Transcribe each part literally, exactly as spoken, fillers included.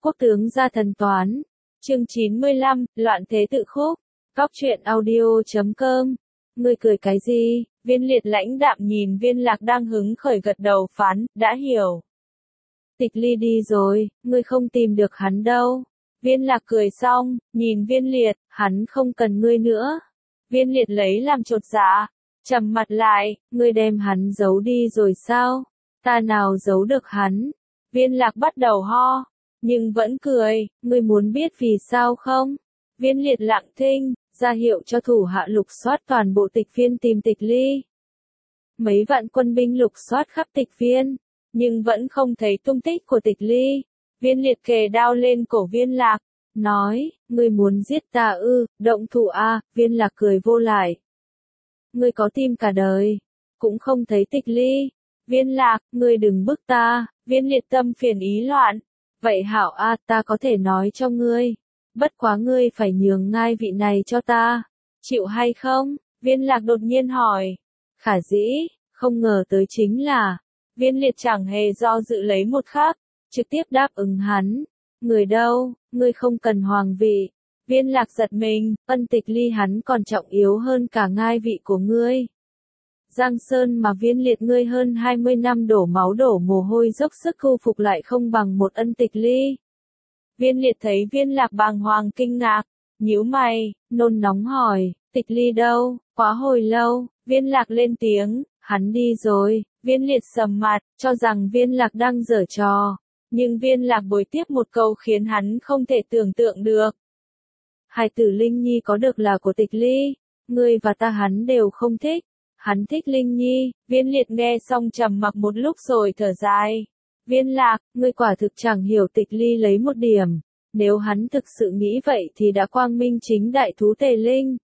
Quốc tướng gia thần toán. Chương chín mươi lăm, Loạn thế tự khúc. Góc truyện audio chấm com. Ngươi cười cái gì? Viên Liệt lãnh đạm nhìn Viên Lạc đang hứng khởi gật đầu phán, đã hiểu. Tịch Ly đi rồi, ngươi không tìm được hắn đâu. Viên Lạc cười xong, nhìn Viên Liệt, hắn không cần ngươi nữa. Viên Liệt lấy làm chột dạ, trầm mặt lại, ngươi đem hắn giấu đi rồi sao? Ta nào giấu được hắn? Viên Lạc bắt đầu ho, nhưng vẫn cười, ngươi muốn biết vì sao không? Viên Liệt lặng thinh, ra hiệu cho thủ hạ lục soát toàn bộ tịch viên tìm Tịch Ly. Mấy vạn quân binh lục soát khắp tịch viên, nhưng vẫn không thấy tung tích của Tịch Ly. Viên Liệt kề đao lên cổ Viên Lạc, nói, ngươi muốn giết ta ư, động thủ a. Viên Lạc cười vô lại. Ngươi có tim cả đời, cũng không thấy Tịch Ly. Viên Lạc, ngươi đừng bức ta. Viên Liệt tâm phiền ý loạn. Vậy hảo a, ta có thể nói cho ngươi. Bất quá ngươi phải nhường ngai vị này cho ta. Chịu hay không? Viên Lạc đột nhiên hỏi. Khả dĩ, không ngờ tới chính là. Viên Liệt chẳng hề do dự lấy một khắc, trực tiếp đáp ứng hắn. Người đâu, ngươi không cần hoàng vị. Viên Lạc giật mình, ân Tịch Ly hắn còn trọng yếu hơn cả ngai vị của ngươi. Giang Sơn mà Viên Liệt ngươi hơn hai mươi năm đổ máu đổ mồ hôi dốc sức thu phục lại không bằng một ân Tịch Ly. Viên Liệt thấy Viên Lạc bàng hoàng kinh ngạc, nhíu mày, nôn nóng hỏi, Tịch Ly đâu, quá hồi lâu. Viên Lạc lên tiếng, hắn đi rồi. Viên Liệt sầm mặt, cho rằng Viên Lạc đang giở trò. Nhưng Viên Lạc bồi tiếp một câu khiến hắn không thể tưởng tượng được. Hài tử Linh Nhi có được là của Tịch Ly, ngươi và ta hắn đều không thích. Hắn thích Linh Nhi. Viên Liệt nghe xong trầm mặc một lúc rồi thở dài. Viên Lạc, ngươi quả thực chẳng hiểu Tịch Ly lấy một điểm. Nếu hắn thực sự nghĩ vậy thì đã quang minh chính đại thú Tề Linh.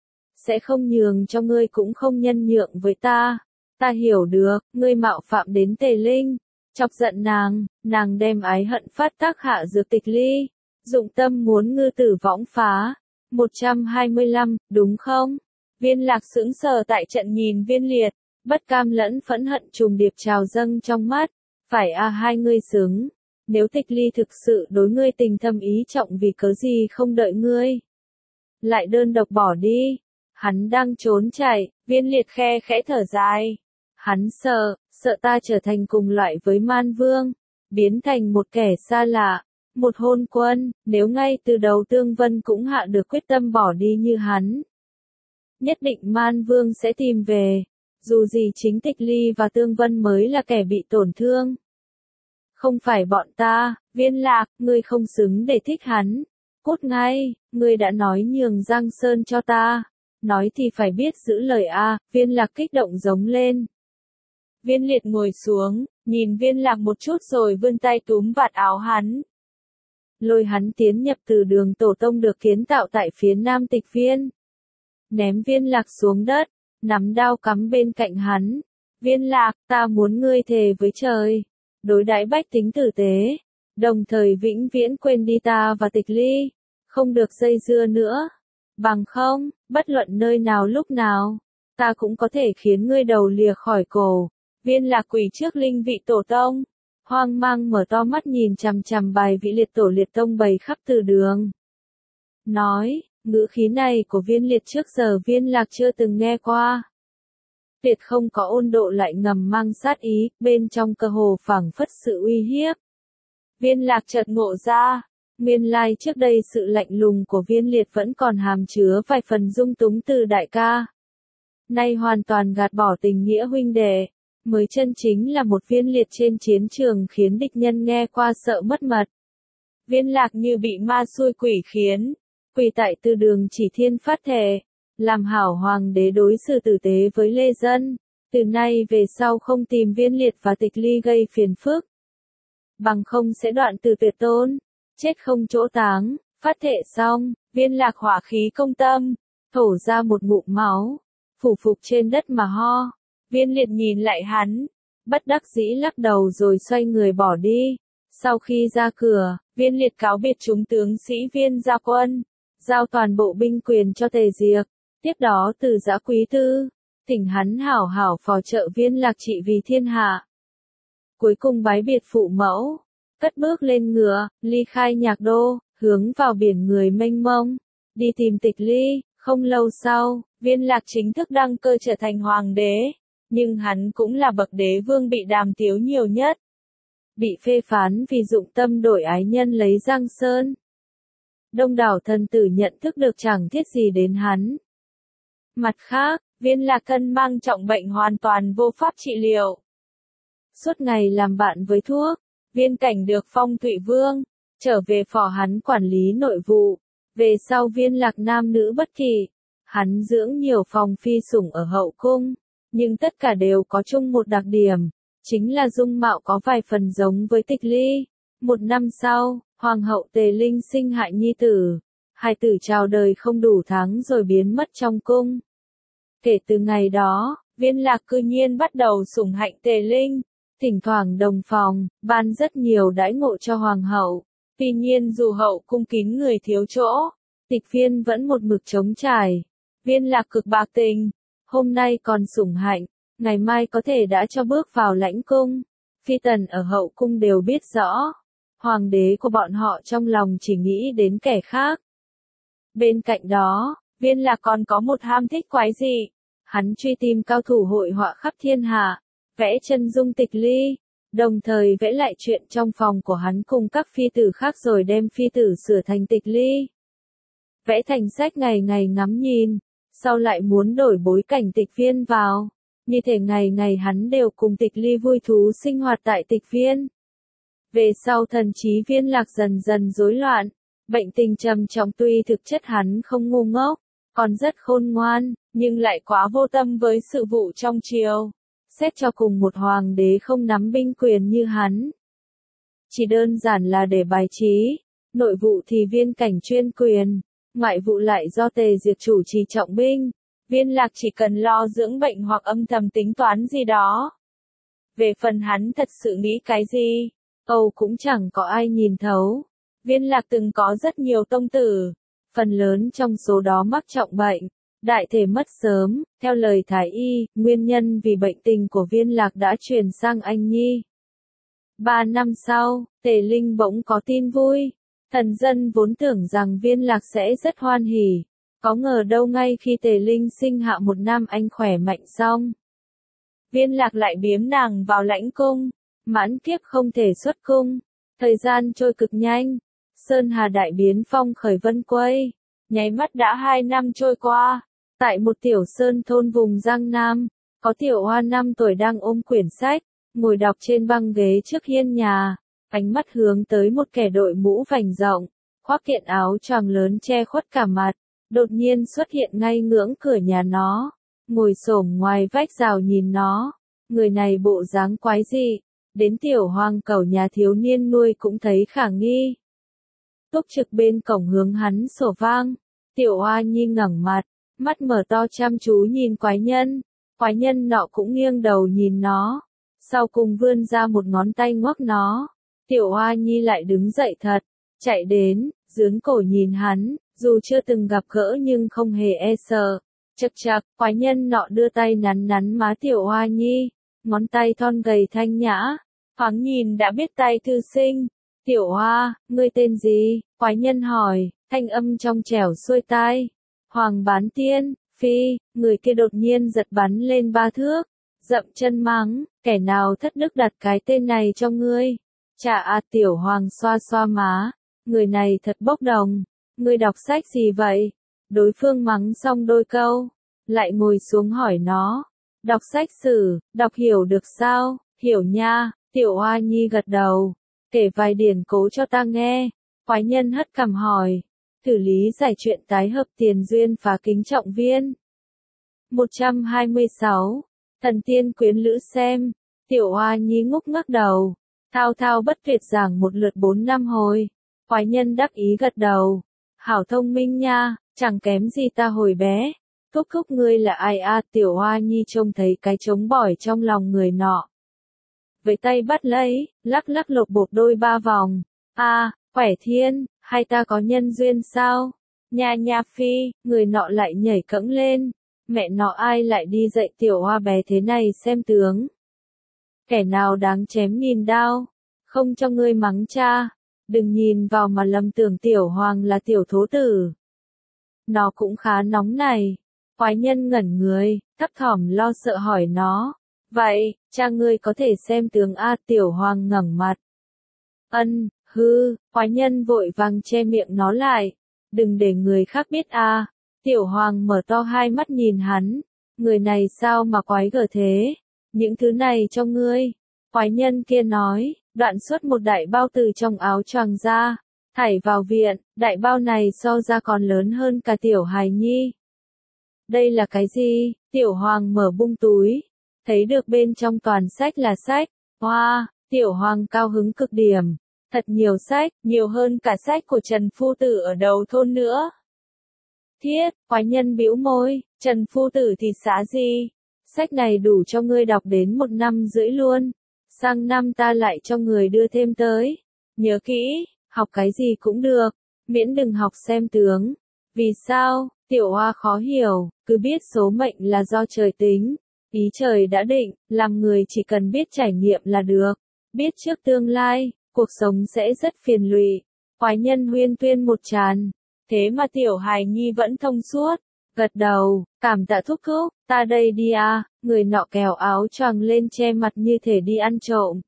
Sẽ không nhường cho ngươi cũng không nhân nhượng với ta. Ta hiểu được, ngươi mạo phạm đến Tề Linh. Chọc giận nàng, nàng đem ái hận phát tác hạ dược Tịch Ly. Dụng tâm muốn ngư tử võng phá. một trăm hai mươi lăm, đúng không? Viên Lạc sững sờ tại trận nhìn Viên Liệt, bất cam lẫn phẫn hận trùng điệp trào dâng trong mắt. Phải a à, hai ngươi xứng. Nếu Tịch Ly thực sự đối ngươi tình thâm ý trọng vì cớ gì không đợi ngươi. Lại đơn độc bỏ đi. Hắn đang trốn chạy. Viên Liệt khe khẽ thở dài. Hắn sợ, sợ ta trở thành cùng loại với Man Vương. Biến thành một kẻ xa lạ. Một hôn quân, nếu ngay từ đầu Tương Vân cũng hạ được quyết tâm bỏ đi như hắn. Nhất định Man Vương sẽ tìm về. Dù gì chính Tịch Ly và Tương Vân mới là kẻ bị tổn thương. Không phải bọn ta, Viên Lạc, ngươi không xứng để thích hắn. Cút ngay, ngươi đã nói nhường Giang Sơn cho ta. Nói thì phải biết giữ lời a. Viên Lạc kích động giống lên. Viên Liệt ngồi xuống, nhìn Viên Lạc một chút rồi vươn tay túm vạt áo hắn. Lôi hắn tiến nhập từ đường tổ tông được kiến tạo tại phía nam tịch viên. Ném Viên Lạc xuống đất, nắm đao cắm bên cạnh hắn. Viên Lạc, ta muốn ngươi thề với trời. Đối đãi bách tính tử tế. Đồng thời vĩnh viễn quên đi ta và Tịch Ly. Không được dây dưa nữa. Bằng không, bất luận nơi nào lúc nào. Ta cũng có thể khiến ngươi đầu lìa khỏi cổ. Viên Lạc quỳ trước linh vị tổ tông. Hoang mang mở to mắt nhìn chằm chằm bài vị liệt tổ liệt tông bày khắp từ đường. Nói, ngữ khí này của Viên Liệt trước giờ Viên Lạc chưa từng nghe qua. Liệt không có ôn độ lại ngầm mang sát ý, bên trong cơ hồ phảng phất sự uy hiếp. Viên Lạc chợt ngộ ra, nguyên lai trước đây sự lạnh lùng của Viên Liệt vẫn còn hàm chứa vài phần dung túng từ đại ca. Nay hoàn toàn gạt bỏ tình nghĩa huynh đệ, mới chân chính là một Viên Liệt trên chiến trường khiến địch nhân nghe qua sợ mất mật. Viên Lạc như bị ma xui quỷ khiến, quỳ tại từ đường chỉ thiên phát thề. Làm hảo hoàng đế đối xử tử tế với lê dân, từ nay về sau không tìm Viên Liệt và Tịch Ly gây phiền phức. Bằng không sẽ đoạn từ tuyệt tôn, chết không chỗ táng. Phát thệ xong, Viên Lạc hỏa khí công tâm, thổ ra một ngụm máu, phủ phục trên đất mà ho. Viên Liệt nhìn lại hắn, bất đắc dĩ lắc đầu rồi xoay người bỏ đi. Sau khi ra cửa, Viên Liệt cáo biệt chúng tướng sĩ Viên gia quân, giao toàn bộ binh quyền cho Tề Diệc. Tiếp đó từ Dã Quý Tư, thỉnh hắn hảo hảo phò trợ Viên Lạc trị vì thiên hạ. Cuối cùng bái biệt phụ mẫu, cất bước lên ngựa, ly khai Nhạc Đô, hướng vào biển người mênh mông, đi tìm Tịch Ly. Không lâu sau, Viên Lạc chính thức đăng cơ trở thành hoàng đế, nhưng hắn cũng là bậc đế vương bị đàm tiếu nhiều nhất. Bị phê phán vì dụng tâm đổi ái nhân lấy Giang Sơn. Đông đảo thần tử nhận thức được chẳng thiết gì đến hắn. Mặt khác, Viên Lạc thân mang trọng bệnh hoàn toàn vô pháp trị liệu. Suốt ngày làm bạn với thuốc, Viên Cảnh được phong Thụy Vương, trở về phò hắn quản lý nội vụ. Về sau Viên Lạc nam nữ bất kỷ, hắn dưỡng nhiều phòng phi sủng ở hậu cung, nhưng tất cả đều có chung một đặc điểm, chính là dung mạo có vài phần giống với Tịch Ly. Một năm sau, Hoàng hậu Tề Linh sinh hại nhi tử, hai tử chào đời không đủ tháng rồi biến mất trong cung. Kể từ ngày đó, Viên Lạc cư nhiên bắt đầu sủng hạnh Tề Linh, thỉnh thoảng đồng phòng, ban rất nhiều đãi ngộ cho Hoàng hậu. Tuy nhiên dù hậu cung kín người thiếu chỗ, Tịch Phiên vẫn một mực chống trải. Viên Lạc cực bạc tình, hôm nay còn sủng hạnh, ngày mai có thể đã cho bước vào lãnh cung. Phi tần ở hậu cung đều biết rõ, hoàng đế của bọn họ trong lòng chỉ nghĩ đến kẻ khác. Bên cạnh đó, Viên Lạc còn có một ham thích quái dị, hắn truy tìm cao thủ hội họa khắp thiên hạ, vẽ chân dung Tịch Ly, đồng thời vẽ lại chuyện trong phòng của hắn cùng các phi tử khác rồi đem phi tử sửa thành Tịch Ly. Vẽ thành sách ngày ngày ngắm nhìn, sau lại muốn đổi bối cảnh Tịch Phiên vào, như thể ngày ngày hắn đều cùng Tịch Ly vui thú sinh hoạt tại Tịch Phiên. Về sau thần trí Viên Lạc dần dần rối loạn, bệnh tình trầm trọng, tuy thực chất hắn không ngu ngốc, còn rất khôn ngoan, nhưng lại quá vô tâm với sự vụ trong triều. Xét cho cùng một hoàng đế không nắm binh quyền như hắn, chỉ đơn giản là để bài trí, nội vụ thì Viên Cảnh chuyên quyền, ngoại vụ lại do Tề Diệt chủ trì trọng binh. Viên Lạc chỉ cần lo dưỡng bệnh hoặc âm thầm tính toán gì đó. Về phần hắn thật sự nghĩ cái gì, Âu cũng chẳng có ai nhìn thấu. Viên Lạc từng có rất nhiều tông tử, phần lớn trong số đó mắc trọng bệnh, đại thể mất sớm. Theo lời thái y, nguyên nhân vì bệnh tình của Viên Lạc đã truyền sang anh nhi. Ba năm sau, Tề Linh bỗng có tin vui. Thần dân vốn tưởng rằng Viên Lạc sẽ rất hoan hỉ, có ngờ đâu ngay khi Tề Linh sinh hạ một nam anh khỏe mạnh xong, Viên Lạc lại biếm nàng vào lãnh cung, mãn kiếp không thể xuất cung. Thời gian trôi cực nhanh, Sơn Hà đại biến, phong khởi vân quay, nháy mắt đã hai năm trôi qua. Tại một tiểu sơn thôn vùng Giang Nam, có tiểu hoa năm tuổi đang ôm quyển sách, ngồi đọc trên băng ghế trước hiên nhà, ánh mắt hướng tới một kẻ đội mũ vành rộng, khoác kiện áo choàng lớn che khuất cả mặt, đột nhiên xuất hiện ngay ngưỡng cửa nhà nó, ngồi xổm ngoài vách rào nhìn nó. Người này bộ dáng quái dị, đến tiểu hoàng cẩu nhà thiếu niên nuôi cũng thấy khả nghi. Túc trực bên cổng hướng hắn sổ vang, tiểu hoa nhi ngẩng mặt, mắt mở to chăm chú nhìn quái nhân, quái nhân nọ cũng nghiêng đầu nhìn nó, sau cùng vươn ra một ngón tay ngoắc nó. Tiểu hoa nhi lại đứng dậy thật, chạy đến, dướn cổ nhìn hắn, dù chưa từng gặp gỡ nhưng không hề e sợ. Chậc chậc, quái nhân nọ đưa tay nắn nắn má tiểu hoa nhi, ngón tay thon gầy thanh nhã, thoáng nhìn đã biết tay thư sinh. Tiểu hoa, ngươi tên gì? Quái nhân hỏi, thanh âm trong trẻo xuôi tai. Hoàng Bán Tiên. Phi, người kia đột nhiên giật bắn lên ba thước, dậm chân mắng, kẻ nào thất đức đặt cái tên này cho ngươi? Chà à, tiểu hoàng xoa xoa má, người này thật bốc đồng, ngươi đọc sách gì vậy? Đối phương mắng xong đôi câu, lại ngồi xuống hỏi nó, đọc sách sử, đọc hiểu được sao? Hiểu nha. Tiểu hoa nhi gật đầu, kể vài điển cố cho ta nghe. Quái nhân hất cằm hỏi, thử lý giải chuyện tái hợp tiền duyên phá kính trọng viên. một trăm hai mươi sáu. Thần tiên quyến lữ xem. Tiểu hoa nhi ngúc ngắc đầu, thao thao bất tuyệt giảng một lượt bốn năm hồi. Quái nhân đắc ý gật đầu, hảo thông minh nha, chẳng kém gì ta hồi bé. Thúc thúc ngươi là ai a? Tiểu hoa nhi trông thấy cái trống bỏi trong lòng người nọ, với tay bắt lấy, lắc lắc lột bột đôi ba vòng. A, à, khỏe thiên, hai ta có nhân duyên sao? Nha nha phi, người nọ lại nhảy cẫng lên. Mẹ nọ ai lại đi dạy tiểu hoa bé thế này xem tướng? Kẻ nào đáng chém nghìn đao? không cho ngươi mắng cha, đừng nhìn vào mà lầm tưởng tiểu hoàng là tiểu thố tử. Nó cũng khá nóng này. Quái nhân ngẩn người, thấp thỏm lo sợ hỏi nó. Vậy, cha ngươi có thể xem tướng A, tiểu hoàng ngẩng mặt. Ân, hư, quái nhân vội vàng che miệng nó lại. Đừng để người khác biết a. Tiểu hoàng mở to hai mắt nhìn hắn. Người này sao mà quái gở thế? Những thứ này cho ngươi. Quái nhân kia nói, đoạn xuất một đại bao từ trong áo choàng ra. Thảy vào viện, đại bao này so ra còn lớn hơn cả tiểu hài nhi. Đây là cái gì? Tiểu hoàng mở bung túi. Thấy được bên trong toàn sách là sách. Hoa, wow, tiểu hoàng cao hứng cực điểm. Thật nhiều sách, nhiều hơn cả sách của Trần Phu Tử ở đầu thôn nữa. Thiết, quái nhân bĩu môi, Trần Phu Tử thì xá gì? Sách này đủ cho ngươi đọc đến một năm rưỡi luôn. Sang năm ta lại cho người đưa thêm tới. Nhớ kỹ, học cái gì cũng được, miễn đừng học xem tướng. Vì sao? Tiểu Hoa khó hiểu, cứ biết số mệnh là do trời tính. Ý trời đã định, làm người chỉ cần biết trải nghiệm là được. Biết trước tương lai, cuộc sống sẽ rất phiền lụy. Quái nhân huyên tuyên một tràn. Thế mà tiểu hài nhi vẫn thông suốt. Gật đầu, cảm tạ thúc thúc, ta đây đi à, người nọ kéo áo choàng lên che mặt như thể đi ăn trộm.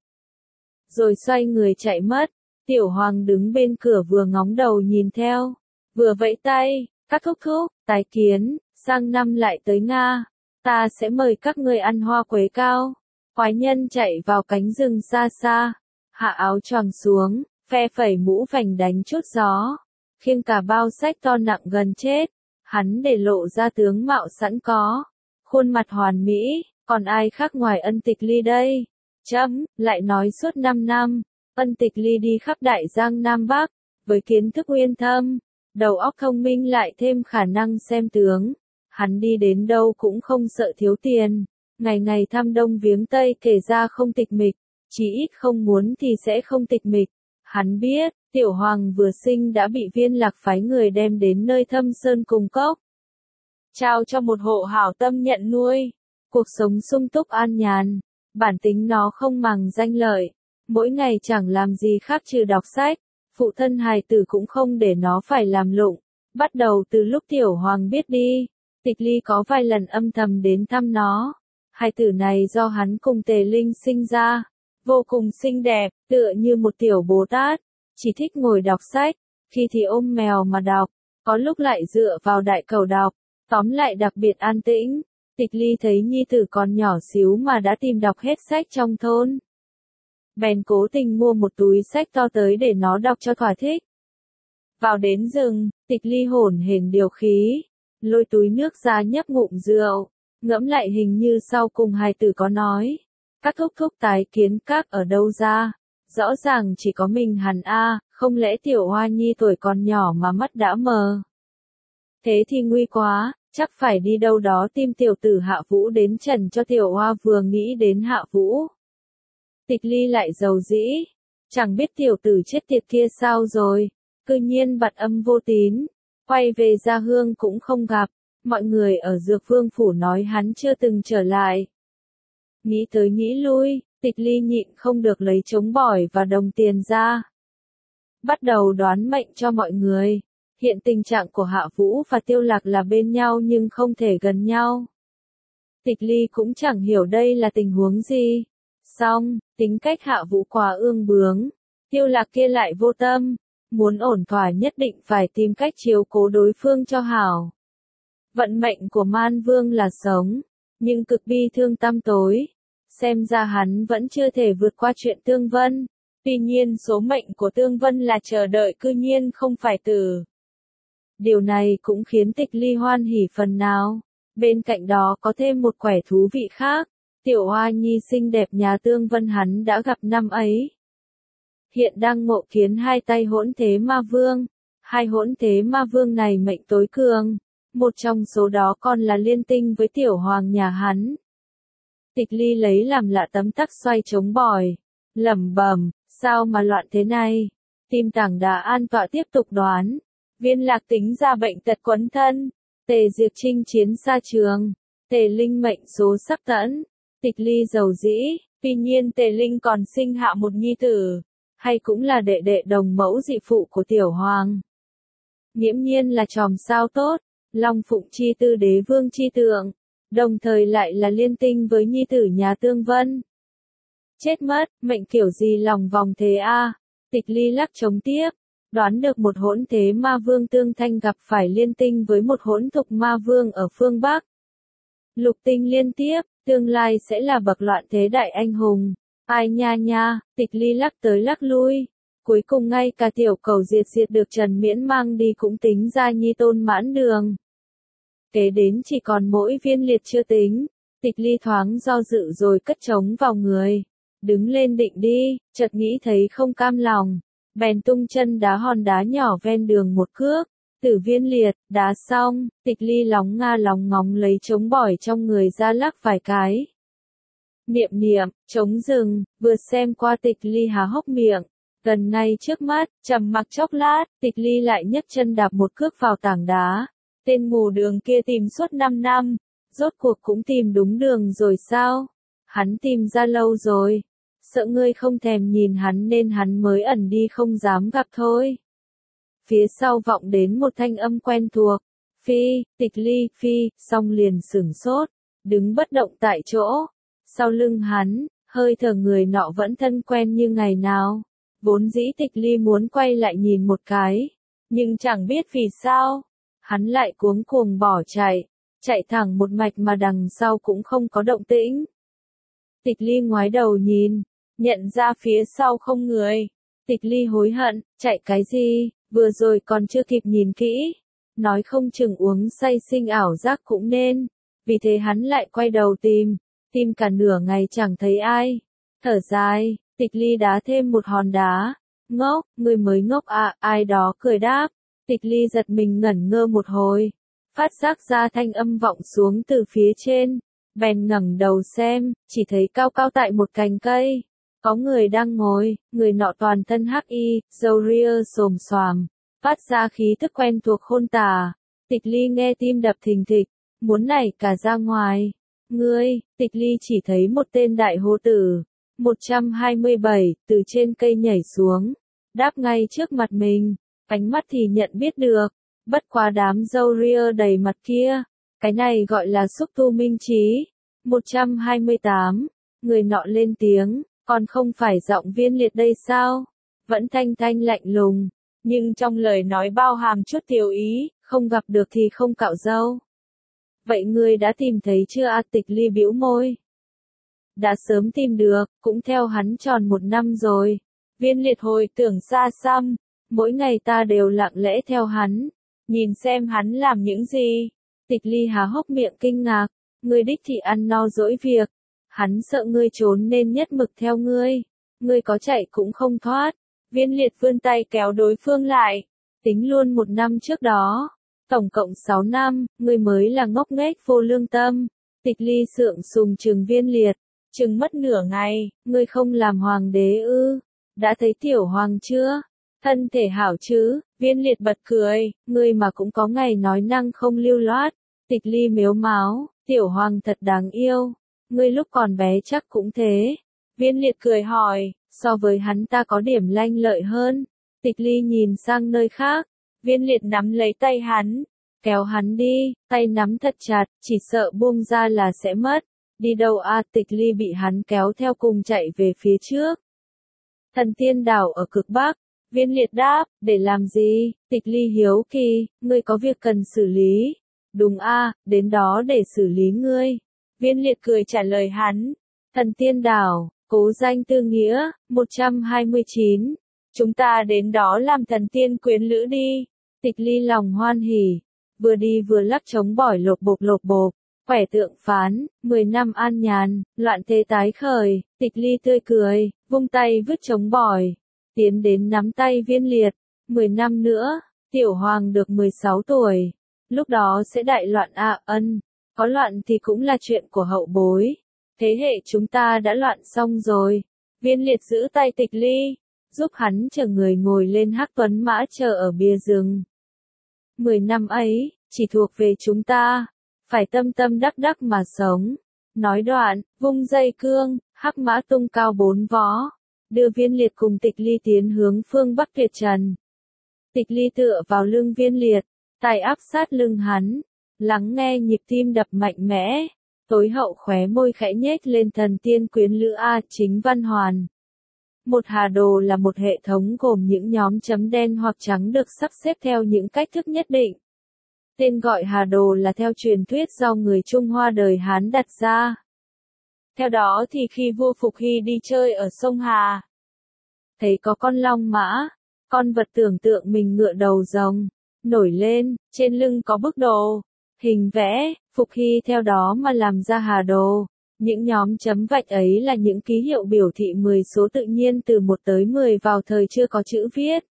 Rồi xoay người chạy mất. Tiểu hoàng đứng bên cửa vừa ngóng đầu nhìn theo, vừa vẫy tay, các thúc thúc, tái kiến, sang năm lại tới Nga, ta sẽ mời các ngươi ăn hoa quế cao. Quái nhân chạy vào cánh rừng xa xa, hạ áo choàng xuống, phe phẩy mũ vành đánh chút gió, khiêng cả bao sách to nặng gần chết, hắn để lộ ra tướng mạo sẵn có, khuôn mặt hoàn mỹ, còn ai khác ngoài Ân Tịch Ly đây? Chấm, lại nói suốt năm năm. Ân Tịch Ly đi khắp Đại Giang Nam Bắc, với kiến thức uyên thâm, đầu óc thông minh lại thêm khả năng xem tướng. Hắn đi đến đâu cũng không sợ thiếu tiền, ngày ngày thăm đông viếng tây kể ra không tịch mịch, chỉ ít không muốn thì sẽ không tịch mịch. Hắn biết, tiểu hoàng vừa sinh đã bị Viên Lạc phái người đem đến nơi Thâm Sơn Cùng Cốc. Trao cho một hộ hảo tâm nhận nuôi, cuộc sống sung túc an nhàn, bản tính nó không màng danh lợi. Mỗi ngày chẳng làm gì khác trừ đọc sách, phụ thân hài tử cũng không để nó phải làm lụng. Bắt đầu từ lúc tiểu hoàng biết đi, Tịch Ly có vài lần âm thầm đến thăm nó. Hài tử này do hắn cùng Tề Linh sinh ra, vô cùng xinh đẹp, tựa như một tiểu Bồ Tát, chỉ thích ngồi đọc sách, khi thì ôm mèo mà đọc, có lúc lại dựa vào đại cầu đọc, tóm lại đặc biệt an tĩnh. Tịch Ly thấy nhi tử còn nhỏ xíu mà đã tìm đọc hết sách trong thôn. Bèn cố tình mua một túi sách to tới để nó đọc cho thỏa thích. Vào đến rừng, Tịch Ly hổn hển điều khí, lôi túi nước ra nhấp ngụm rượu, ngẫm lại hình như sau cùng hài tử có nói. Các thúc thúc tái kiến các ở đâu ra, rõ ràng chỉ có mình hắn a, không lẽ tiểu Hoa nhi tuổi còn nhỏ mà mắt đã mờ. Thế thì nguy quá, chắc phải đi đâu đó tìm tiểu tử Hạ Vũ đến trần cho tiểu Hoa vừa nghĩ đến Hạ Vũ. Tịch Ly lại giàu dĩ, chẳng biết tiểu tử chết tiệt kia sao rồi, cư nhiên bặt âm vô tín, quay về gia hương cũng không gặp, mọi người ở Dược Vương Phủ nói hắn chưa từng trở lại. Nghĩ tới nghĩ lui, Tịch Ly nhịn không được lấy trống bỏi và đồng tiền ra. Bắt đầu đoán mệnh cho mọi người, hiện tình trạng của Hạ Vũ và Tiêu Lạc là bên nhau nhưng không thể gần nhau. Tịch Ly cũng chẳng hiểu đây là tình huống gì. Xong, tính cách Hạ Vũ quá ương bướng, Tiêu Lạc kia lại vô tâm, muốn ổn thỏa nhất định phải tìm cách chiếu cố đối phương cho hảo. Vận mệnh của Man Vương là sống, nhưng cực bi thương tăm tối, xem ra hắn vẫn chưa thể vượt qua chuyện Tương Vân. Tuy nhiên số mệnh của Tương Vân là chờ đợi cư nhiên không phải tử. Điều này cũng khiến Tịch Ly hoan hỉ phần nào. Bên cạnh đó có thêm một quẻ thú vị khác. Tiểu Hoa nhi xinh đẹp nhà Tương Vân hắn đã gặp năm ấy. Hiện đang ngộ kiến hai tay hỗn thế ma vương. Hai hỗn thế ma vương này mệnh tối cường. Một trong số đó còn là liên tinh với tiểu hoàng nhà hắn. Tịch Ly lấy làm lạ tấm tắc xoay chống bỏi. Lẩm bẩm, sao mà loạn thế này? Tim tảng đá an tọa tiếp tục đoán. Viên Lạc tính ra bệnh tật quấn thân. Tề Diệp chinh chiến xa trường. Tề Linh mệnh số sắc tẫn. Tịch Ly giàu dĩ, tuy nhiên Tề Linh còn sinh hạ một nhi tử, hay cũng là đệ đệ đồng mẫu dị phụ của tiểu hoàng. Nghiễm nhiên là chòm sao tốt, Long Phụng chi tư đế vương chi tượng, đồng thời lại là liên tinh với nhi tử nhà Tương Vân. Chết mất, mệnh kiểu gì lòng vòng thế a? Tịch Ly lắc chống tiếp, đoán được một hỗn thế ma vương Tương Thanh gặp phải liên tinh với một hỗn thục ma vương ở phương Bắc. Lục tinh liên tiếp, tương lai sẽ là bậc loạn thế đại anh hùng. Ai nha nha, Tịch Ly lắc tới lắc lui. Cuối cùng ngay cả tiểu cầu diệt diệt được Trần Miễn mang đi cũng tính ra nhi tôn mãn đường. Kế đến chỉ còn mỗi Viên Liệt chưa tính. Tịch Ly thoáng do dự rồi cất trống vào người. Đứng lên định đi, chợt nghĩ thấy không cam lòng. Bèn tung chân đá hòn đá nhỏ ven đường một cước. Tử Viên Liệt, đá xong, Tịch Ly lóng nga lóng ngóng lấy trống bỏi trong người ra lắc vài cái. Niệm niệm, trống dừng, vừa xem qua Tịch Ly há hốc miệng. Gần ngay trước mắt, trầm mặc chốc lát, Tịch Ly lại nhấc chân đạp một cước vào tảng đá. Tên mù đường kia tìm suốt năm năm, rốt cuộc cũng tìm đúng đường rồi sao? Hắn tìm ra lâu rồi. Sợ ngươi không thèm nhìn hắn nên hắn mới ẩn đi không dám gặp thôi. Phía sau vọng đến một thanh âm quen thuộc. Phi, Tịch Ly, phi, xong liền sửng sốt, đứng bất động tại chỗ. Sau lưng hắn, hơi thở người nọ vẫn thân quen như ngày nào. Vốn dĩ Tịch Ly muốn quay lại nhìn một cái, nhưng chẳng biết vì sao, hắn lại cuống cuồng bỏ chạy, chạy thẳng một mạch mà đằng sau cũng không có động tĩnh. Tịch Ly ngoái đầu nhìn, nhận ra phía sau không người. Tịch Ly hối hận, chạy cái gì, vừa rồi còn chưa kịp nhìn kỹ, nói không chừng uống say sinh ảo giác cũng nên, vì thế hắn lại quay đầu tìm, tìm cả nửa ngày chẳng thấy ai. Thở dài, Tịch Ly đá thêm một hòn đá. Ngốc, người mới ngốc à, ai đó cười đáp. Tịch Ly giật mình ngẩn ngơ một hồi. Phát giác ra thanh âm vọng xuống từ phía trên. Bèn ngẩng đầu xem, chỉ thấy cao cao tại một cành cây. Có người đang ngồi, người nọ toàn thân hắc y, râu ria xồm xoàm. Phát ra khí thức quen thuộc khôn tả. Tịch Ly nghe tim đập thình thịch, muốn nảy cả ra ngoài. Ngươi, Tịch Ly chỉ thấy một tên đại hô tử. một trăm hai mươi bảy, từ trên cây nhảy xuống, đáp ngay trước mặt mình, ánh mắt thì nhận biết được, bất quá đám râu ria đầy mặt kia, cái này gọi là xúc tu minh trí. một trăm hai mươi tám, người nọ lên tiếng, còn không phải giọng Viên Liệt đây sao? Vẫn thanh thanh lạnh lùng, nhưng trong lời nói bao hàm chút tiểu ý, không gặp được thì không cạo râu. Vậy ngươi đã tìm thấy chưa a? Tịch Ly bĩu môi. Đã sớm tìm được, cũng theo hắn tròn một năm rồi. Viên Liệt hồi tưởng xa xăm, mỗi ngày ta đều lặng lẽ theo hắn, nhìn xem hắn làm những gì. Tịch Ly há hốc miệng kinh ngạc, ngươi đích thị ăn no dỗi việc, hắn sợ ngươi trốn nên nhất mực theo ngươi, ngươi có chạy cũng không thoát. Viên Liệt vươn tay kéo đối phương lại, tính luôn một năm trước đó, tổng cộng sáu năm, ngươi mới là ngốc nghếch vô lương tâm. Tịch Ly sượng sùng trừng Viên Liệt. Chừng mất nửa ngày, ngươi không làm hoàng đế ư? Đã thấy tiểu hoàng chưa? Thân thể hảo chứ? Viên Liệt bật cười, ngươi mà cũng có ngày nói năng không lưu loát. Tịch Ly mếu máo, tiểu hoàng thật đáng yêu. Ngươi lúc còn bé chắc cũng thế. Viên Liệt cười hỏi, so với hắn ta có điểm lanh lợi hơn. Tịch Ly nhìn sang nơi khác. Viên Liệt nắm lấy tay hắn, kéo hắn đi, tay nắm thật chặt, chỉ sợ buông ra là sẽ mất. Đi đâu a? Tịch Ly bị hắn kéo theo cùng chạy về phía trước. Thần Tiên Đảo ở cực Bắc. Viên Liệt đáp, để làm gì? Tịch Ly hiếu kỳ, ngươi có việc cần xử lý. Đúng a, đến đó để xử lý ngươi. Viên Liệt cười trả lời hắn. Thần Tiên Đảo, cố danh tư nghĩa, một trăm hai mươi chín. Chúng ta đến đó làm thần tiên quyến lữ đi. Tịch Ly lòng hoan hỉ, vừa đi vừa lắc trống bỏi lộp bộp lộp bộp. Khỏe tượng phán, mười năm an nhàn, loạn thế tái khởi. Tịch Ly tươi cười, vung tay vứt trống bỏi, tiến đến nắm tay Viên Liệt. Mười năm nữa, tiểu hoàng được mười sáu tuổi, lúc đó sẽ đại loạn a. Ân, có loạn thì cũng là chuyện của hậu bối. Thế hệ chúng ta đã loạn xong rồi. Viên Liệt giữ tay Tịch Ly, giúp hắn chở người ngồi lên hắc tuấn mã chờ ở bia rừng. Mười năm ấy, chỉ thuộc về chúng ta. Phải tâm tâm đắc đắc mà sống. Nói đoạn, vung dây cương, hắc mã tung cao bốn vó. đưa Viên Liệt cùng Tịch Ly tiến hướng phương Bắc tuyệt trần. Tịch Ly tựa vào lưng Viên Liệt, tay áp sát lưng hắn, lắng nghe nhịp tim đập mạnh mẽ, tối hậu khóe môi khẽ nhếch lên thần tiên quyến lữ A Chính Văn Hoàn. Một hà đồ là một hệ thống gồm những nhóm chấm đen hoặc trắng được sắp xếp theo những cách thức nhất định. Tên gọi hà đồ là theo truyền thuyết do người Trung Hoa đời Hán đặt ra. Theo đó thì khi vua Phục Hy đi chơi ở sông Hà, thấy có con long mã, con vật tưởng tượng mình ngựa đầu rồng, nổi lên, trên lưng có bức đồ, hình vẽ, Phục Hy theo đó mà làm ra hà đồ. Những nhóm chấm vạch ấy là những ký hiệu biểu thị mười số tự nhiên từ một tới mười vào thời chưa có chữ viết.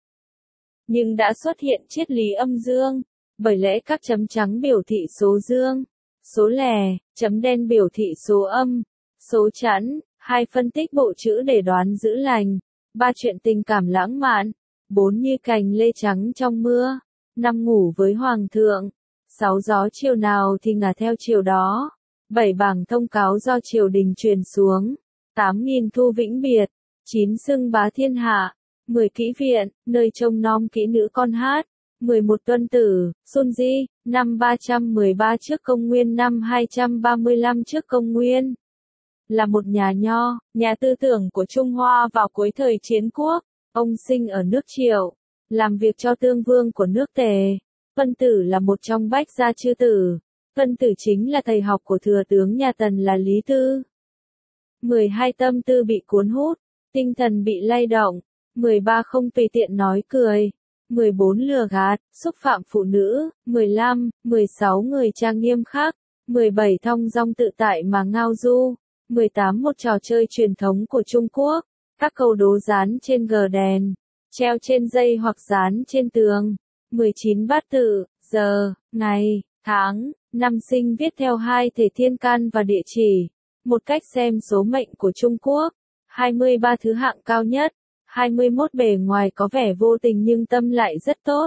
Nhưng đã xuất hiện triết lý âm dương, bởi lẽ các chấm trắng biểu thị số dương, số lẻ, chấm đen biểu thị số âm, số chẵn, hai phân tích bộ chữ để đoán giữ lành, ba chuyện tình cảm lãng mạn, bốn như cành lê trắng trong mưa, năm ngủ với hoàng thượng, sáu gió chiều nào thì ngả theo chiều đó, bảy bảng thông cáo do triều đình truyền xuống, tám nghìn thu vĩnh biệt, chín xưng bá thiên hạ, mười kỹ viện, nơi trông nom kỹ nữ con hát, mười một tuân tử, Sun Di, năm ba trăm mười ba trước công nguyên năm hai trăm ba mươi lăm trước công nguyên. Là một nhà nho, nhà tư tưởng của Trung Hoa vào cuối thời chiến quốc, ông sinh ở nước Triệu, làm việc cho tương vương của nước Tề. Tuân tử là một trong bách gia chư tử. Tuân tử chính là thầy học của thừa tướng nhà Tần là Lý Tư. mười hai tâm tư bị cuốn hút, tinh thần bị lay động. mười ba không tùy tiện nói cười. mười bốn lừa gạt, xúc phạm phụ nữ. mười lăm, mười sáu người trang nghiêm khắc. mười bảy thong dong tự tại mà ngao du. mười tám một trò chơi truyền thống của Trung Quốc. Các câu đố dán trên gờ đèn, treo trên dây hoặc dán trên tường. mười chín bát tự, giờ, ngày, tháng, năm sinh viết theo hai thể thiên can và địa chỉ. Một cách xem số mệnh của Trung Quốc. hai mươi ba thứ hạng cao nhất. hai mươi mốt bề ngoài có vẻ vô tình nhưng tâm lại rất tốt.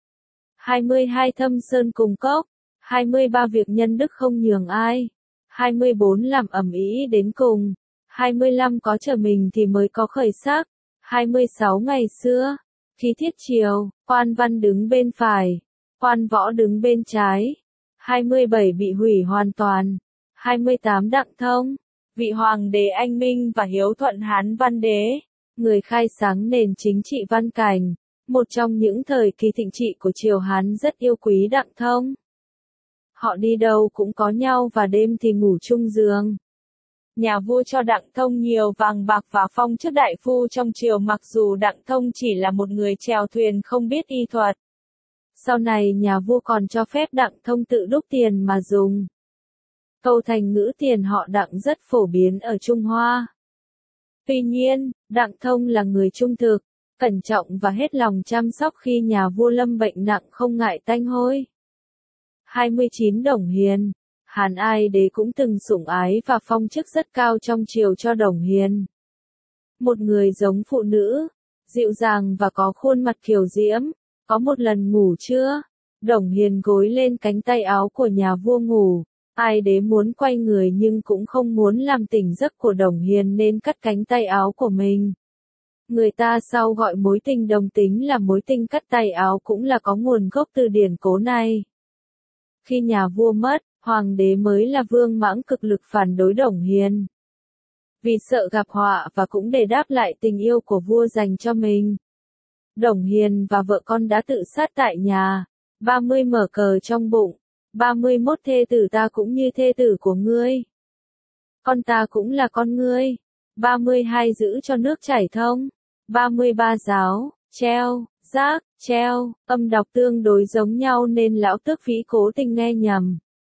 hai mươi hai thâm sơn cùng cốc. hai mươi ba việc nhân đức không nhường ai. hai mươi bốn làm ầm ĩ đến cùng. hai mươi lăm có trở mình thì mới có khởi sắc. hai mươi sáu ngày xưa, khi thiết triều, quan văn đứng bên phải, quan võ đứng bên trái. hai mươi bảy bị hủy hoàn toàn. hai mươi tám đặng thông, vị hoàng đế anh minh và hiếu thuận Hán Văn Đế, người khai sáng nền chính trị văn cảnh, một trong những thời kỳ thịnh trị của triều Hán rất yêu quý đặng thông. Họ đi đâu cũng có nhau và đêm thì ngủ chung giường. Nhà vua cho đặng thông nhiều vàng bạc và phong chức đại phu trong triều mặc dù đặng thông chỉ là một người chèo thuyền không biết y thuật. Sau này nhà vua còn cho phép đặng thông tự đúc tiền mà dùng. Câu thành ngữ tiền họ đặng rất phổ biến ở Trung Hoa. Tuy nhiên, đặng thông là người trung thực, cẩn trọng và hết lòng chăm sóc khi nhà vua lâm bệnh nặng không ngại tanh hôi. hai mươi chín Đồng Hiền, Hàn Ai Đế cũng từng sủng ái và phong chức rất cao trong triều cho Đồng Hiền. Một người giống phụ nữ, dịu dàng và có khuôn mặt kiều diễm. Có một lần ngủ trưa, Đồng Hiền gối lên cánh tay áo của nhà vua ngủ. Ai Đế muốn quay người nhưng cũng không muốn làm tỉnh giấc của Đồng Hiền nên cắt cánh tay áo của mình. Người ta sau gọi mối tình đồng tính là mối tình cắt tay áo cũng là có nguồn gốc từ điển cố này. Khi nhà vua mất, hoàng đế mới là Vương Mãng cực lực phản đối Đồng Hiền. Vì sợ gặp họa và cũng để đáp lại tình yêu của vua dành cho mình, Đồng Hiền và vợ con đã tự sát tại nhà. ba mươi mở cờ trong bụng. ba mươi mốt thê tử ta cũng như thê tử của ngươi. Con ta cũng là con ngươi. ba mươi hai giữ cho nước chảy thông. ba mươi ba giáo, treo, giác, treo, âm đọc tương đối giống nhau nên lão tước phí cố tình nghe nhầm.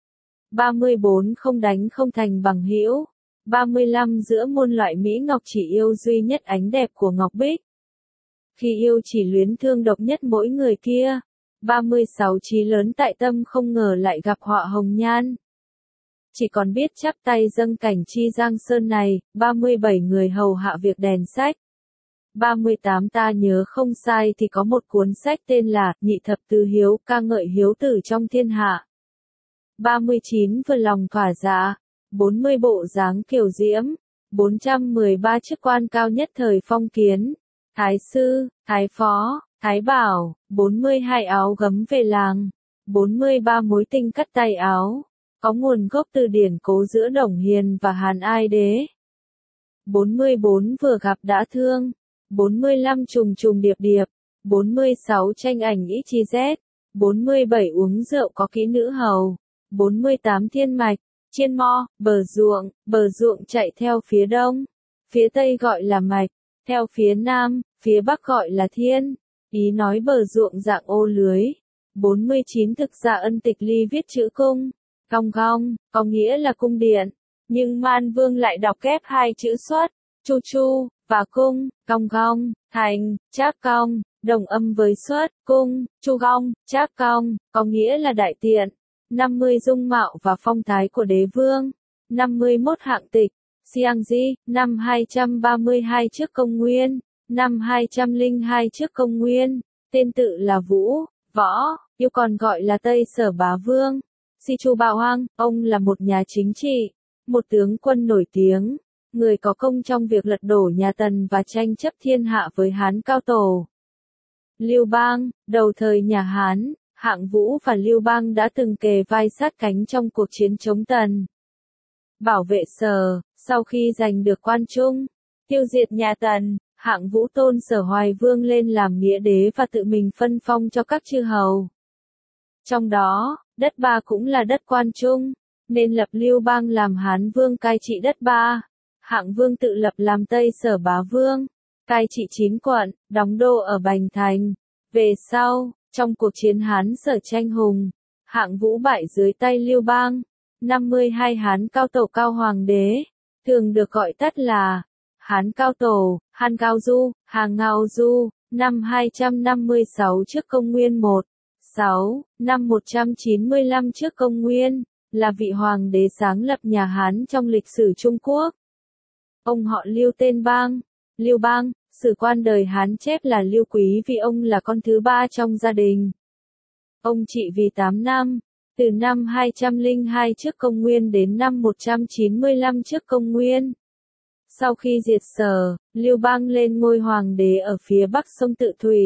ba mươi bốn không đánh không thành bằng hữu. ba mươi lăm giữa muôn loại mỹ ngọc chỉ yêu duy nhất ánh đẹp của ngọc bích. Khi yêu chỉ luyến thương độc nhất mỗi người kia. ba mươi sáu chí lớn tại tâm không ngờ lại gặp họa hồng nhan. Chỉ còn biết chắp tay dâng cảnh chi giang sơn này. ba mươi bảy người hầu hạ việc đèn sách. ba mươi tám ta nhớ không sai thì có một cuốn sách tên là Nhị Thập Tứ Hiếu ca ngợi hiếu tử trong thiên hạ. ba mươi chín vừa lòng thỏa dạ. bốn mươi bộ dáng kiều diễm. bốn trăm mười ba chức quan cao nhất thời phong kiến, thái sư, thái phó, thái bảo, bốn mươi hai áo gấm về làng, bốn mươi ba mối tinh cắt tay áo, có nguồn gốc từ điển cố giữa Đồng Hiền và Hàn Ai Đế. bốn mươi bốn vừa gặp đã thương, bốn mươi lăm trùng trùng điệp điệp, bốn mươi sáu tranh ảnh ít chi z, bốn mươi bảy uống rượu có kỹ nữ hầu, bốn mươi tám thiên mạch, chiên mo, bờ ruộng, bờ ruộng chạy theo phía đông, phía tây gọi là mạch, theo phía nam, phía bắc gọi là thiên, ý nói bờ ruộng dạng ô lưới. bốn mươi chín thực ra ân tịch ly viết chữ cung, cong cong, có nghĩa là cung điện, nhưng Man Vương lại đọc kép hai chữ xuất, chu chu, và cung, cong cong, thành, cháp cong, đồng âm với xuất, cung, chu cong, cháp cong, có nghĩa là đại tiện. năm mươi dung mạo và phong thái của đế vương. năm mươi mốt hạng tịch, Siang Di, năm hai trăm ba mươi hai trước công nguyên, năm hai trăm lẻ hai trước công nguyên, tên tự là Vũ, Võ, yêu còn gọi là Tây Sở Bá Vương. Si Chu Bạo Hoang, ông là một nhà chính trị, một tướng quân nổi tiếng, người có công trong việc lật đổ nhà Tần và tranh chấp thiên hạ với Hán Cao Tổ. Lưu Bang, đầu thời nhà Hán, Hạng Vũ và Lưu Bang đã từng kề vai sát cánh trong cuộc chiến chống Tần. Bảo vệ Sở, sau khi giành được Quan Trung, tiêu diệt nhà Tần, Hạng Vũ tôn Sở Hoài Vương lên làm nghĩa đế và tự mình phân phong cho các chư hầu. Trong đó, đất Ba cũng là đất Quan Trung, nên lập Lưu Bang làm Hán Vương cai trị đất Ba. Hạng Vương tự lập làm Tây Sở Bá Vương, cai trị chín quận, đóng đô ở Bành Thành. Về sau, trong cuộc chiến Hán Sở tranh hùng, Hạng Vũ bại dưới tay Lưu Bang. năm mươi hai Hán Cao Tổ Cao Hoàng đế, thường được gọi tắt là Hán Cao Tổ, Hàn Cao Du, Hàng Ngao Du, năm hai trăm năm mươi sáu trước công nguyên một, sáu, năm một trăm chín mươi lăm trước công nguyên, là vị hoàng đế sáng lập nhà Hán trong lịch sử Trung Quốc. Ông họ Lưu tên Bang, Lưu Bang, sử quan đời Hán chép là Lưu Quý vì ông là con thứ ba trong gia đình. Ông trị vì tám năm, từ năm hai trăm lẻ hai trước công nguyên đến năm một trăm chín mươi lăm trước công nguyên. Sau khi diệt Sở, Lưu Bang lên ngôi hoàng đế ở phía bắc sông Tự Thủy,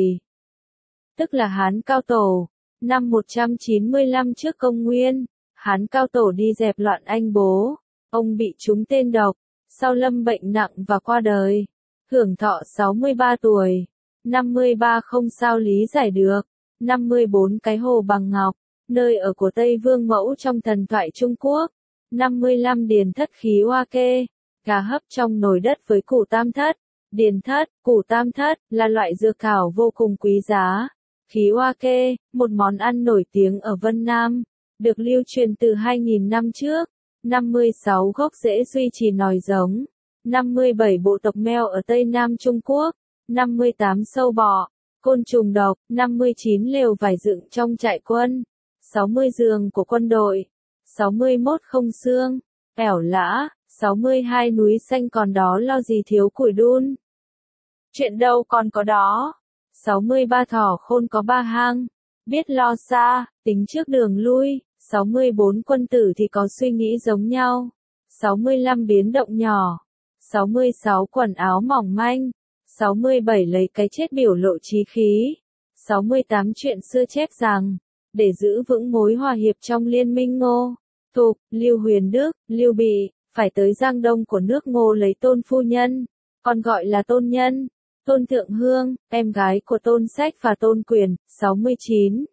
tức là Hán Cao Tổ. Năm một trăm chín mươi lăm trước công nguyên, Hán Cao Tổ đi dẹp loạn anh bố, ông bị trúng tên độc, sau lâm bệnh nặng và qua đời, hưởng thọ sáu mươi ba tuổi. năm mươi ba không sao lý giải được. năm mươi bốn cái hồ bằng ngọc, nơi ở của Tây Vương Mẫu trong thần thoại Trung Quốc. năm mươi lăm điền thất khí hoa kê, gà hấp trong nồi đất với củ tam thất. Điền thất, củ tam thất, là loại dưa cảo vô cùng quý giá. Khí hoa kê, một món ăn nổi tiếng ở Vân Nam, được lưu truyền từ hai nghìn năm trước. năm mươi sáu gốc rễ duy trì nòi giống. năm mươi bảy bộ tộc mèo ở Tây Nam Trung Quốc. năm mươi tám sâu bọ, côn trùng độc. năm mươi chín lều vải dựng trong trại quân. sáu mươi giường của quân đội. sáu mươi mốt không xương, ẻo lã. sáu mươi hai núi xanh còn đó lo gì thiếu củi đun. Chuyện đâu còn có đó. sáu mươi ba thỏ khôn có ba hang, biết lo xa, tính trước đường lui. sáu mươi bốn quân tử thì có suy nghĩ giống nhau. sáu mươi lăm biến động nhỏ. sáu mươi sáu quần áo mỏng manh. sáu mươi bảy lấy cái chết biểu lộ chí khí. sáu mươi tám chuyện xưa chép rằng, để giữ vững mối hòa hiệp trong liên minh Ngô, Thục, Lưu Huyền Đức, Lưu Bị, phải tới Giang Đông của nước Ngô lấy Tôn phu nhân, còn gọi là Tôn Nhân, Tôn Thượng Hương, em gái của Tôn Sách và Tôn Quyền. sáu mươi chín.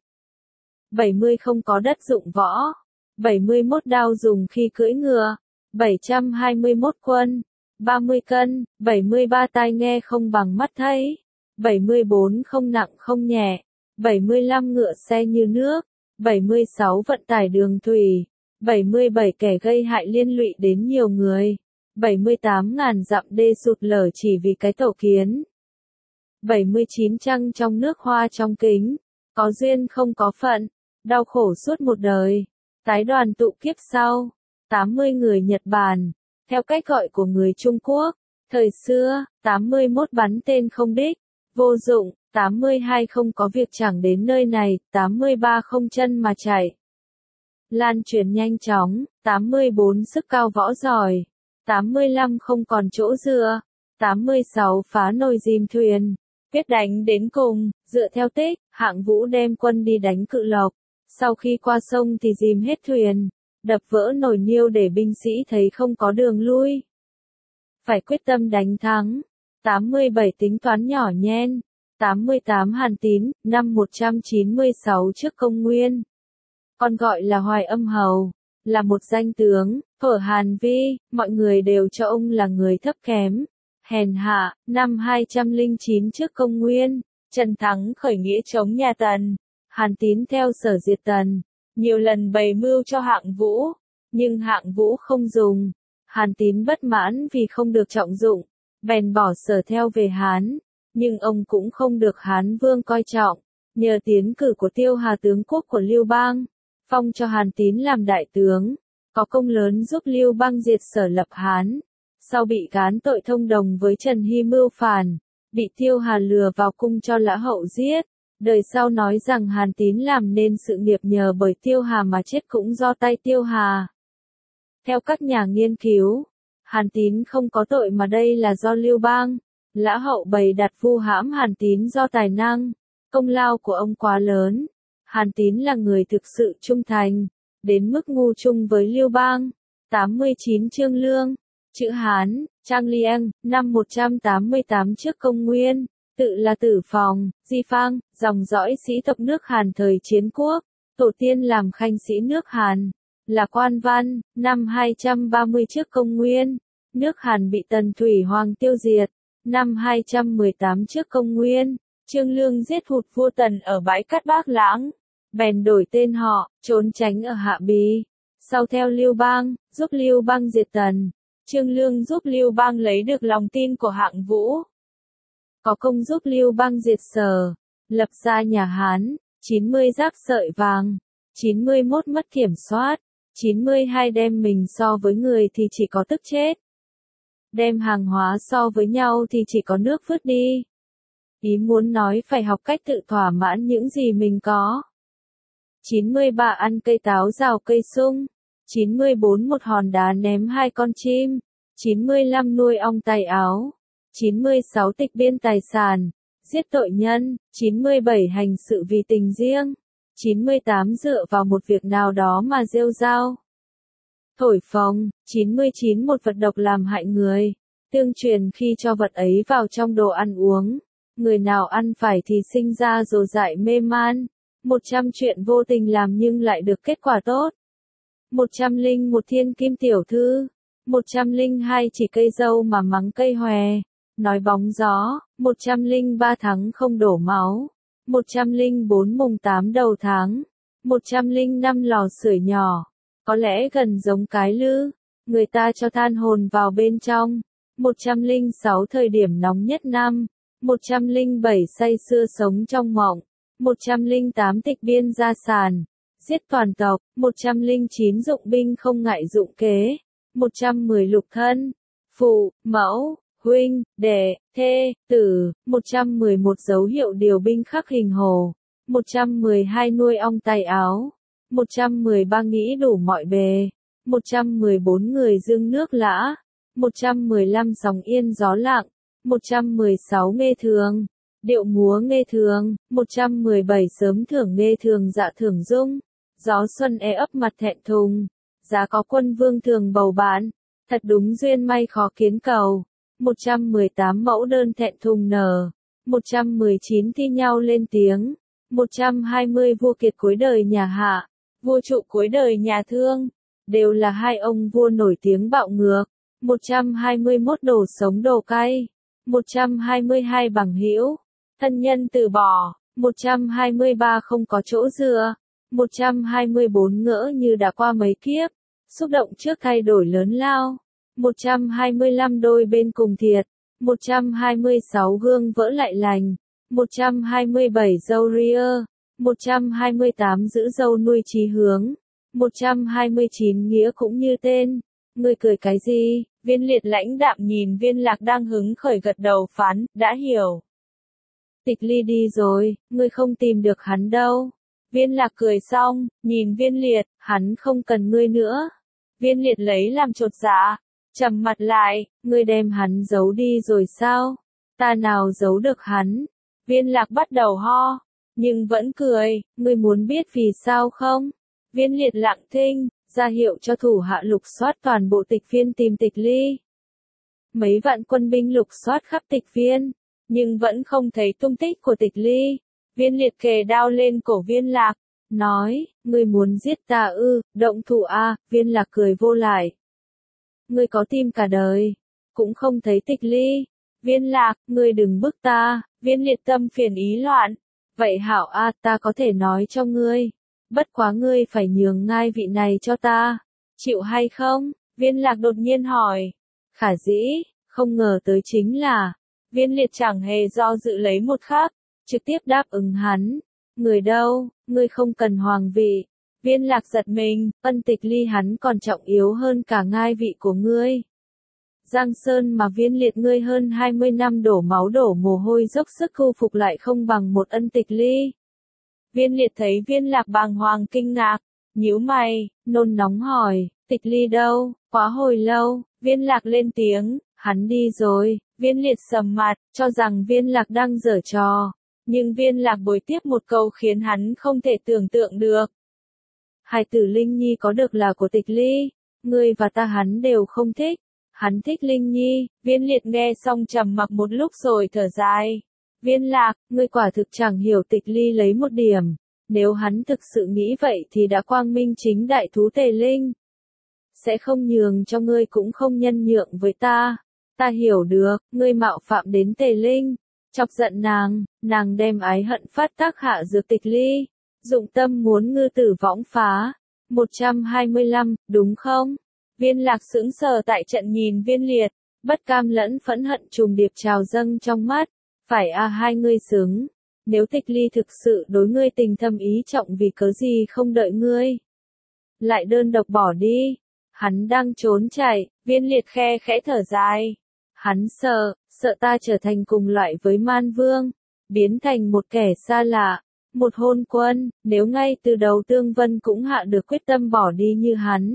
bảy mươi không có đất dụng võ. bảy mươi mốt đao dùng khi cưỡi ngựa. bảy trăm hai mươi mốt quân. ba mươi cân. bảy mươi ba tai nghe không bằng mắt thấy. bảy mươi bốn không nặng không nhẹ. bảy mươi lăm ngựa xe như nước. bảy mươi sáu vận tải đường thủy. bảy mươi bảy kẻ gây hại liên lụy đến nhiều người. bảy mươi tám ngàn dặm đê sụt lở chỉ vì cái tổ kiến. bảy mươi chín trăng trong nước hoa trong kính. Có duyên không có phận. Đau khổ suốt một đời. Tái đoàn tụ kiếp sau. tám mươi người Nhật Bản. Theo cách gọi của người Trung Quốc. Thời xưa, tám mươi mốt bắn tên không đích. Vô dụng. tám mươi hai không có việc chẳng đến nơi này. tám mươi ba không chân mà chạy. Lan truyền nhanh chóng. tám mươi bốn sức cao võ giỏi. tám mươi lăm không còn chỗ dựa. tám mươi sáu phá nồi dìm thuyền. Quyết đánh đến cùng, dựa theo tích, Hạng Vũ đem quân đi đánh Cự Lộc. Sau khi qua sông thì dìm hết thuyền, đập vỡ nồi niêu để binh sĩ thấy không có đường lui. Phải quyết tâm đánh thắng. tám mươi bảy tính toán nhỏ nhen. tám mươi tám Hàn Tín, năm một trăm chín mươi sáu trước công nguyên. Còn gọi là Hoài Âm Hầu, là một danh tướng, ở Hàn Vi, mọi người đều cho ông là người thấp kém, hèn hạ. Năm hai trăm lẻ chín trước công nguyên, Trần Thắng khởi nghĩa chống nhà Tần. Hàn Tín theo Sở diệt Tần, nhiều lần bày mưu cho Hạng Vũ, nhưng Hạng Vũ không dùng. Hàn Tín bất mãn vì không được trọng dụng, bèn bỏ Sở theo về Hán, nhưng ông cũng không được Hán Vương coi trọng, nhờ tiến cử của Tiêu Hà tướng quốc của Lưu Bang, phong cho Hàn Tín làm đại tướng, có công lớn giúp Lưu Bang diệt Sở lập Hán. Sau bị gán tội thông đồng với Trần Hy mưu phản, bị Tiêu Hà lừa vào cung cho Lã Hậu giết. Đời sau nói rằng Hàn Tín làm nên sự nghiệp nhờ bởi Tiêu Hà mà chết cũng do tay Tiêu Hà. Theo các nhà nghiên cứu, Hàn Tín không có tội mà đây là do Lưu Bang, Lã Hậu bày đặt vu hãm Hàn Tín do tài năng, công lao của ông quá lớn. Hàn Tín là người thực sự trung thành, đến mức ngu chung với Lưu Bang. tám mươi chín Trương Lương, chữ Hán, Trang Liang, năm một trăm tám mươi tám trước công nguyên, tự là Tử Phòng, Di Phang, dòng dõi sĩ tộc nước Hàn thời chiến quốc, tổ tiên làm khanh sĩ nước Hàn, là quan văn. Năm hai trăm ba mươi trước công nguyên, nước Hàn bị Tần Thủy Hoàng tiêu diệt. Năm hai trăm mười tám trước công nguyên, Trương Lương giết hụt vua Tần ở bãi cát Bác Lãng, bèn đổi tên họ, trốn tránh ở Hạ Bí. Sau theo Lưu Bang, giúp Lưu Bang diệt Tần. Trương Lương giúp Lưu Bang lấy được lòng tin của Hạng Vũ, có công giúp Lưu Bang diệt Sở, lập ra nhà Hán. chín mươi rác sợi vàng, chín mươi mốt mất kiểm soát, chín mươi hai đem mình so với người thì chỉ có tức chết, đem hàng hóa so với nhau thì chỉ có nước vứt đi. Ý muốn nói phải học cách tự thỏa mãn những gì mình có. chín mươi ba ăn cây táo rào cây sung, chín mươi bốn một hòn đá ném hai con chim, chín mươi lăm nuôi ong tay áo, chín mươi sáu tịch biên tài sản, giết tội nhân, chín mươi bảy hành sự vì tình riêng, chín mươi tám dựa vào một việc nào đó mà rêu rao, thổi phồng, chín mươi chín một vật độc làm hại người, tương truyền khi cho vật ấy vào trong đồ ăn uống, người nào ăn phải thì sinh ra rồ dại mê man, một trăm chuyện vô tình làm nhưng lại được kết quả tốt. một trăm lẻ một thiên kim tiểu thư, một trăm lẻ hai chỉ cây dâu mà mắng cây hòe, nói bóng gió, một trăm lẻ ba tháng không đổ máu, một trăm lẻ bốn mùng tám đầu tháng, một trăm lẻ năm lò sưởi nhỏ, có lẽ gần giống cái lư, người ta cho than hồn vào bên trong, một trăm lẻ sáu thời điểm nóng nhất năm, một trăm lẻ bảy say sưa sống trong mộng, một trăm lẻ tám tịch biên gia sản, giết toàn tộc, một trăm lẻ chín dụng binh không ngại dụng kế, một trăm mười lục thân, phụ, mẫu, huynh, đệ, thê, tử, một trăm mười một dấu hiệu điều binh khắc hình hồ, một trăm mười hai nuôi ong tay áo, một trăm mười ba nghĩ đủ mọi bề, một trăm mười bốn người dương nước lã, một trăm mười lăm sóng yên gió lặng, một trăm mười sáu nghe thường, điệu múa nghe thường, một trăm mười bảy sớm thưởng nghe thường dạ thưởng dung, gió xuân e ấp mặt thẹn thùng, giá có quân vương thường bầu bạn, thật đúng duyên may khó kiến cầu, một trăm mười tám mẫu đơn thẹn thùng nở, một trăm mười chín thi nhau lên tiếng, một trăm hai mươi vua kiệt cuối đời nhà Hạ, vua trụ cuối đời nhà Thương, đều là hai ông vua nổi tiếng bạo ngược, một trăm hai mươi mốt đồ sống đồ cay, một trăm hai mươi hai bằng hữu, thân nhân từ bỏ, một trăm hai mươi ba không có chỗ dựa, một trăm hai mươi bốn ngỡ như đã qua mấy kiếp, xúc động trước thay đổi lớn lao, một trăm hai mươi lăm đôi bên cùng thiệt, một trăm hai mươi sáu gương vỡ lại lành, một trăm hai mươi bảy dâu ria, một trăm hai mươi tám giữ dâu nuôi chí hướng, một trăm hai mươi chín nghĩa cũng như tên. Ngươi cười cái gì? Viên Liệt lãnh đạm nhìn Viên Lạc đang hứng khởi gật đầu phán, đã hiểu. Tịch Ly đi rồi, ngươi không tìm được hắn đâu. Viên Lạc cười xong, nhìn Viên Liệt, hắn không cần ngươi nữa. Viên Liệt lấy làm chột dạ. trầm mặt lại, ngươi đem hắn giấu đi rồi sao? Ta nào giấu được hắn? Viên lạc bắt đầu ho, nhưng vẫn cười, ngươi muốn biết vì sao không? Viên liệt lặng thinh, ra hiệu cho thủ hạ lục soát toàn bộ tịch viên tìm tịch ly. Mấy vạn quân binh lục soát khắp tịch viên, nhưng vẫn không thấy tung tích của tịch ly. Viên liệt kề đao lên cổ viên lạc, nói, ngươi muốn giết ta ư, động thủ a. Viên lạc cười vô lại. Ngươi có tim cả đời, cũng không thấy tịch ly. Viên lạc, ngươi đừng bức ta. Viên liệt tâm phiền ý loạn. Vậy hảo a, ta có thể nói cho ngươi. Bất quá ngươi phải nhường ngai vị này cho ta. Chịu hay không? Viên lạc đột nhiên hỏi. Khả dĩ, không ngờ tới chính là. Viên liệt chẳng hề do dự lấy một khắc, trực tiếp đáp ứng hắn. Người đâu, ngươi không cần hoàng vị. Viên lạc giật mình, ân tịch ly hắn còn trọng yếu hơn cả ngai vị của ngươi. Giang Sơn mà viên liệt ngươi hơn hai mươi năm đổ máu đổ mồ hôi dốc sức thu phục lại không bằng một ân tịch ly. Viên liệt thấy viên lạc bàng hoàng kinh ngạc, nhíu mày, nôn nóng hỏi, tịch ly đâu, quá hồi lâu, viên lạc lên tiếng, hắn đi rồi. Viên liệt sầm mặt, cho rằng viên lạc đang giở trò. Nhưng viên lạc bồi tiếp một câu khiến hắn không thể tưởng tượng được. Hài tử Linh Nhi có được là của tịch ly, ngươi và ta hắn đều không thích. Hắn thích Linh Nhi. Viên liệt nghe xong trầm mặc một lúc rồi thở dài. Viên lạc, ngươi quả thực chẳng hiểu tịch ly lấy một điểm. Nếu hắn thực sự nghĩ vậy thì đã quang minh chính đại thú Tề Linh. Sẽ không nhường cho ngươi cũng không nhân nhượng với ta. Ta hiểu được, ngươi mạo phạm đến Tề Linh. Chọc giận nàng, nàng đem ái hận phát tác hạ dược tịch ly. Dụng tâm muốn ngư tử võng phá. một trăm hai mươi lăm, đúng không? Viên lạc sững sờ tại trận nhìn viên liệt. Bất cam lẫn phẫn hận trùng điệp trào dâng trong mắt. Phải a à, hai ngươi xứng. Nếu tịch ly thực sự đối ngươi tình thâm ý trọng vì cớ gì không đợi ngươi. Lại đơn độc bỏ đi. Hắn đang trốn chạy, viên liệt khe khẽ thở dài. Hắn sợ, sợ ta trở thành cùng loại với Man Vương, biến thành một kẻ xa lạ, một hôn quân, nếu ngay từ đầu Tương Vân cũng hạ được quyết tâm bỏ đi như hắn.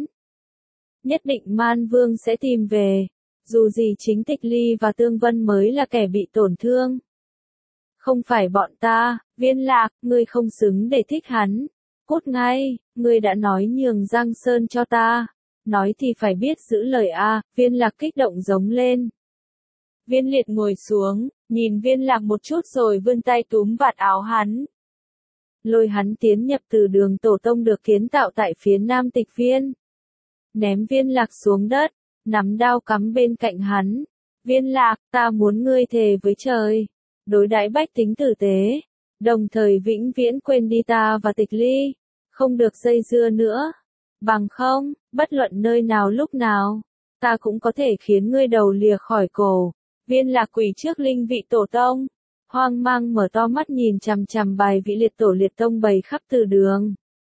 Nhất định Man Vương sẽ tìm về, dù gì chính tịch ly và Tương Vân mới là kẻ bị tổn thương. Không phải bọn ta, viên lạc, ngươi không xứng để thích hắn. Cút ngay, ngươi đã nói nhường Giang Sơn cho ta. Nói thì phải biết giữ lời a. Viên lạc kích động giống lên. Viên liệt ngồi xuống, nhìn viên lạc một chút rồi vươn tay túm vạt áo hắn. Lôi hắn tiến nhập từ đường tổ tông được kiến tạo tại phía nam tịch viên. Ném viên lạc xuống đất, nắm đao cắm bên cạnh hắn. Viên lạc, ta muốn ngươi thề với trời. Đối đãi bách tính tử tế. Đồng thời vĩnh viễn quên đi ta và tịch ly. Không được dây dưa nữa. Bằng không, bất luận nơi nào lúc nào. Ta cũng có thể khiến ngươi đầu lìa khỏi cổ. Viên lạc quỳ trước linh vị tổ tông. Hoang mang mở to mắt nhìn chằm chằm bài vị liệt tổ liệt tông bày khắp từ đường.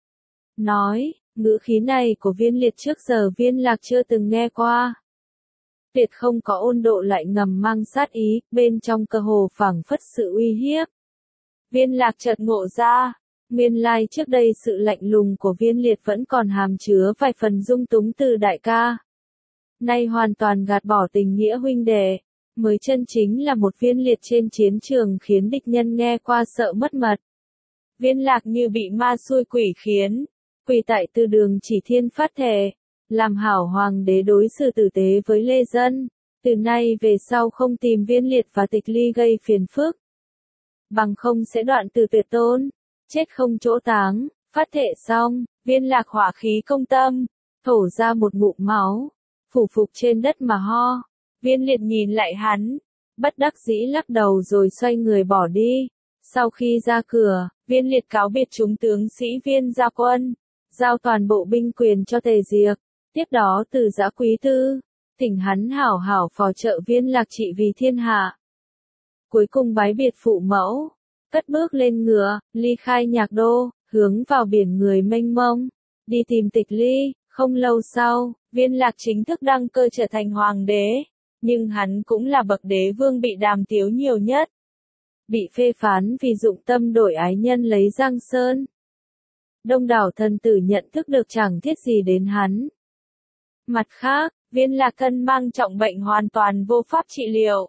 Nói, ngữ khí này của viên liệt trước giờ viên lạc chưa từng nghe qua. Tuyệt không có ôn độ lại ngầm mang sát ý, bên trong cơ hồ phảng phất sự uy hiếp. Viên lạc chợt ngộ ra, nguyên lai trước đây sự lạnh lùng của viên liệt vẫn còn hàm chứa vài phần dung túng từ đại ca. Nay hoàn toàn gạt bỏ tình nghĩa huynh đệ, mới chân chính là một viên liệt trên chiến trường khiến địch nhân nghe qua sợ mất mật. Viên lạc như bị ma xui quỷ khiến, quỳ tại từ đường chỉ thiên phát thề, làm hảo hoàng đế đối xử tử tế với lê dân, từ nay về sau không tìm viên liệt và tịch ly gây phiền phức. Bằng không sẽ đoạn từ tuyệt tôn, chết không chỗ táng. Phát thệ xong, viên lạc hỏa khí công tâm, thổ ra một ngụm máu, phủ phục trên đất mà ho. Viên liệt nhìn lại hắn, bất đắc dĩ lắc đầu rồi xoay người bỏ đi. Sau khi ra cửa, viên liệt cáo biệt chúng tướng sĩ viên gia quân, giao toàn bộ binh quyền cho Tề Diệc. Tiếp đó từ Giã Quý Tư, thỉnh hắn hảo hảo phò trợ viên lạc trị vì thiên hạ. Cuối cùng bái biệt phụ mẫu, cất bước lên ngựa, ly khai Nhạc Đô, hướng vào biển người mênh mông, đi tìm tịch ly. Không lâu sau, viên lạc chính thức đăng cơ trở thành hoàng đế, nhưng hắn cũng là bậc đế vương bị đàm tiếu nhiều nhất. Bị phê phán vì dụng tâm đổi ái nhân lấy Giang Sơn. Đông đảo thần tử nhận thức được chẳng thiết gì đến hắn. Mặt khác, Viên Lạc thân mang trọng bệnh hoàn toàn vô pháp trị liệu.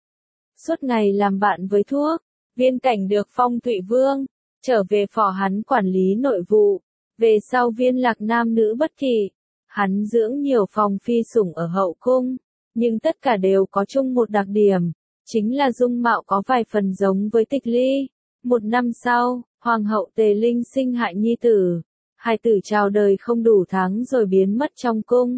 Suốt ngày làm bạn với thuốc, Viên Cảnh được phong Thụy Vương, trở về phò hắn quản lý nội vụ. Về sau Viên Lạc nam nữ bất kỵ, hắn dưỡng nhiều phòng phi sủng ở hậu cung, nhưng tất cả đều có chung một đặc điểm, chính là dung mạo có vài phần giống với Tịch Ly. Một năm sau, Hoàng hậu Tề Linh sinh hạ nhi tử, hai tử chào đời không đủ tháng rồi biến mất trong cung.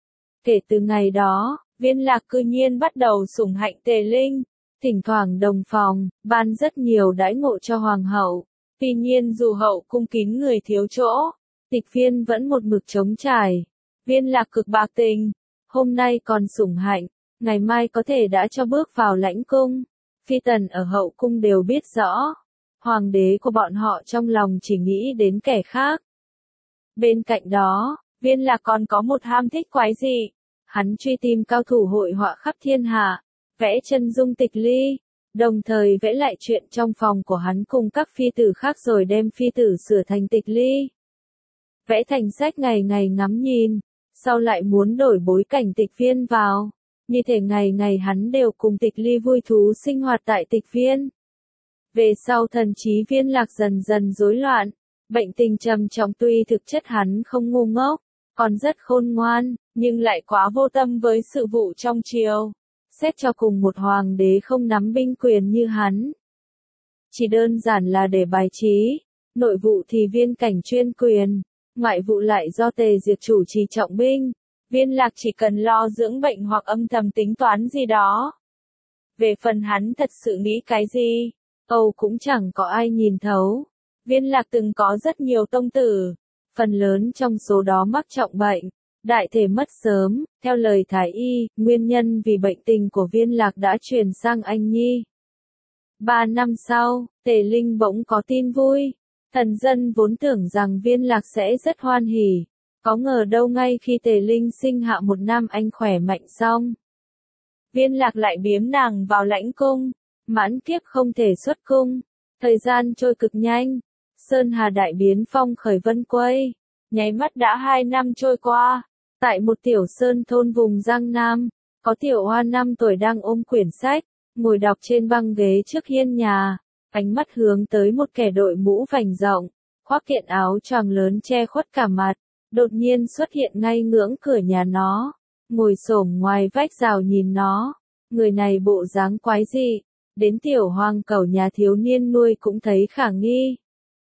Kể từ ngày đó, Viên Lạc cư nhiên bắt đầu sủng hạnh Tề Linh, thỉnh thoảng đồng phòng, ban rất nhiều đãi ngộ cho Hoàng hậu. Tuy nhiên dù hậu cung kín người thiếu chỗ, Tịch Phiên vẫn một mực trống trải. Viên Lạc cực bạc tình, hôm nay còn sủng hạnh, ngày mai có thể đã cho bước vào lãnh cung. Phi tần ở hậu cung đều biết rõ, hoàng đế của bọn họ trong lòng chỉ nghĩ đến kẻ khác. Bên cạnh đó, Viên Lạc còn có một ham thích quái dị, hắn truy tìm cao thủ hội họa khắp thiên hạ, vẽ chân dung Tịch Ly, đồng thời vẽ lại chuyện trong phòng của hắn cùng các phi tử khác rồi đem phi tử sửa thành Tịch Ly. Vẽ thành sách ngày ngày ngắm nhìn, sau lại muốn đổi bối cảnh Tịch Viên vào, như thể ngày ngày hắn đều cùng Tịch Ly vui thú sinh hoạt tại Tịch Viên. Về sau thần trí Viên Lạc dần dần rối loạn, bệnh tình trầm trọng, tuy thực chất hắn không ngu ngốc, còn rất khôn ngoan, nhưng lại quá vô tâm với sự vụ trong triều. Xét cho cùng một hoàng đế không nắm binh quyền như hắn, chỉ đơn giản là để bài trí, nội vụ thì Viên Cảnh chuyên quyền, ngoại vụ lại do Tề Diệt chủ trì trọng binh. Viên Lạc chỉ cần lo dưỡng bệnh hoặc âm thầm tính toán gì đó. Về phần hắn thật sự nghĩ cái gì, Âu cũng chẳng có ai nhìn thấu. Viên Lạc từng có rất nhiều tông tử, phần lớn trong số đó mắc trọng bệnh, đại thể mất sớm. Theo lời thái y, nguyên nhân vì bệnh tình của Viên Lạc đã truyền sang anh nhi. Ba năm sau, Tề Linh bỗng có tin vui. Thần dân vốn tưởng rằng Viên Lạc sẽ rất hoan hỉ, có ngờ đâu ngay khi Tề Linh sinh hạ một nam anh khỏe mạnh xong, Viên Lạc lại biếm nàng vào lãnh cung, mãn kiếp không thể xuất cung. Thời gian trôi cực nhanh, Sơn Hà đại biến phong khởi vân quay, nháy mắt đã hai năm trôi qua. Tại một tiểu sơn thôn vùng Giang Nam, có tiểu hoa năm tuổi đang ôm quyển sách, ngồi đọc trên băng ghế trước hiên nhà, ánh mắt hướng tới một kẻ đội mũ vành rộng, khoác kiện áo choàng lớn che khuất cả mặt, đột nhiên xuất hiện ngay ngưỡng cửa nhà nó, ngồi xổm ngoài vách rào nhìn nó. Người này bộ dáng quái dị, đến tiểu Hoàng cẩu nhà thiếu niên nuôi cũng thấy khả nghi.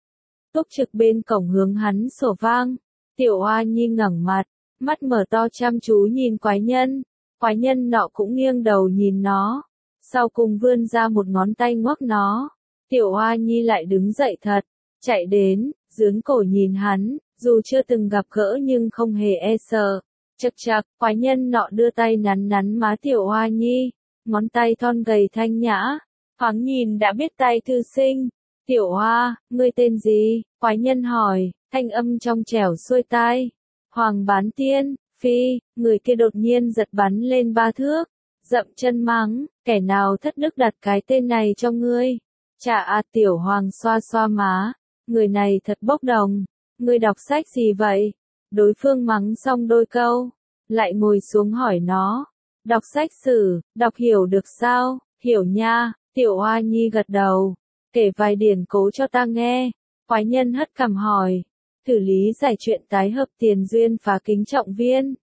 Túc trực bên cổng hướng hắn sổ vang, tiểu Hoa Nhi ngẩng mặt, mắt mở to chăm chú nhìn quái nhân, quái nhân nọ cũng nghiêng đầu nhìn nó, sau cùng vươn ra một ngón tay ngoắc nó. Tiểu Hoa Nhi lại đứng dậy thật, chạy đến, dướn cổ nhìn hắn, dù chưa từng gặp gỡ nhưng không hề e sợ. Chậc chậc, quái nhân nọ đưa tay nắn nắn má Tiểu Hoa Nhi, ngón tay thon gầy thanh nhã, thoáng nhìn đã biết tay thư sinh. Tiểu Hoa, ngươi tên gì? Quái nhân hỏi, thanh âm trong trẻo xuôi tai. Hoàng Bán Tiên. Phi, người kia đột nhiên giật bắn lên ba thước, dậm chân mắng, kẻ nào thất đức đặt cái tên này cho ngươi? Chà à, Tiểu Hoàng xoa xoa má, người này thật bốc đồng, ngươi đọc sách gì vậy? Đối phương mắng xong đôi câu, lại ngồi xuống hỏi nó, đọc sách sử, đọc hiểu được sao? Hiểu nha. Tiểu Hoa Nhi gật đầu, kể vài điển cố cho ta nghe. Quái nhân hất cằm hỏi, thử lý giải chuyện tái hợp tiền duyên phá kính trọng viên.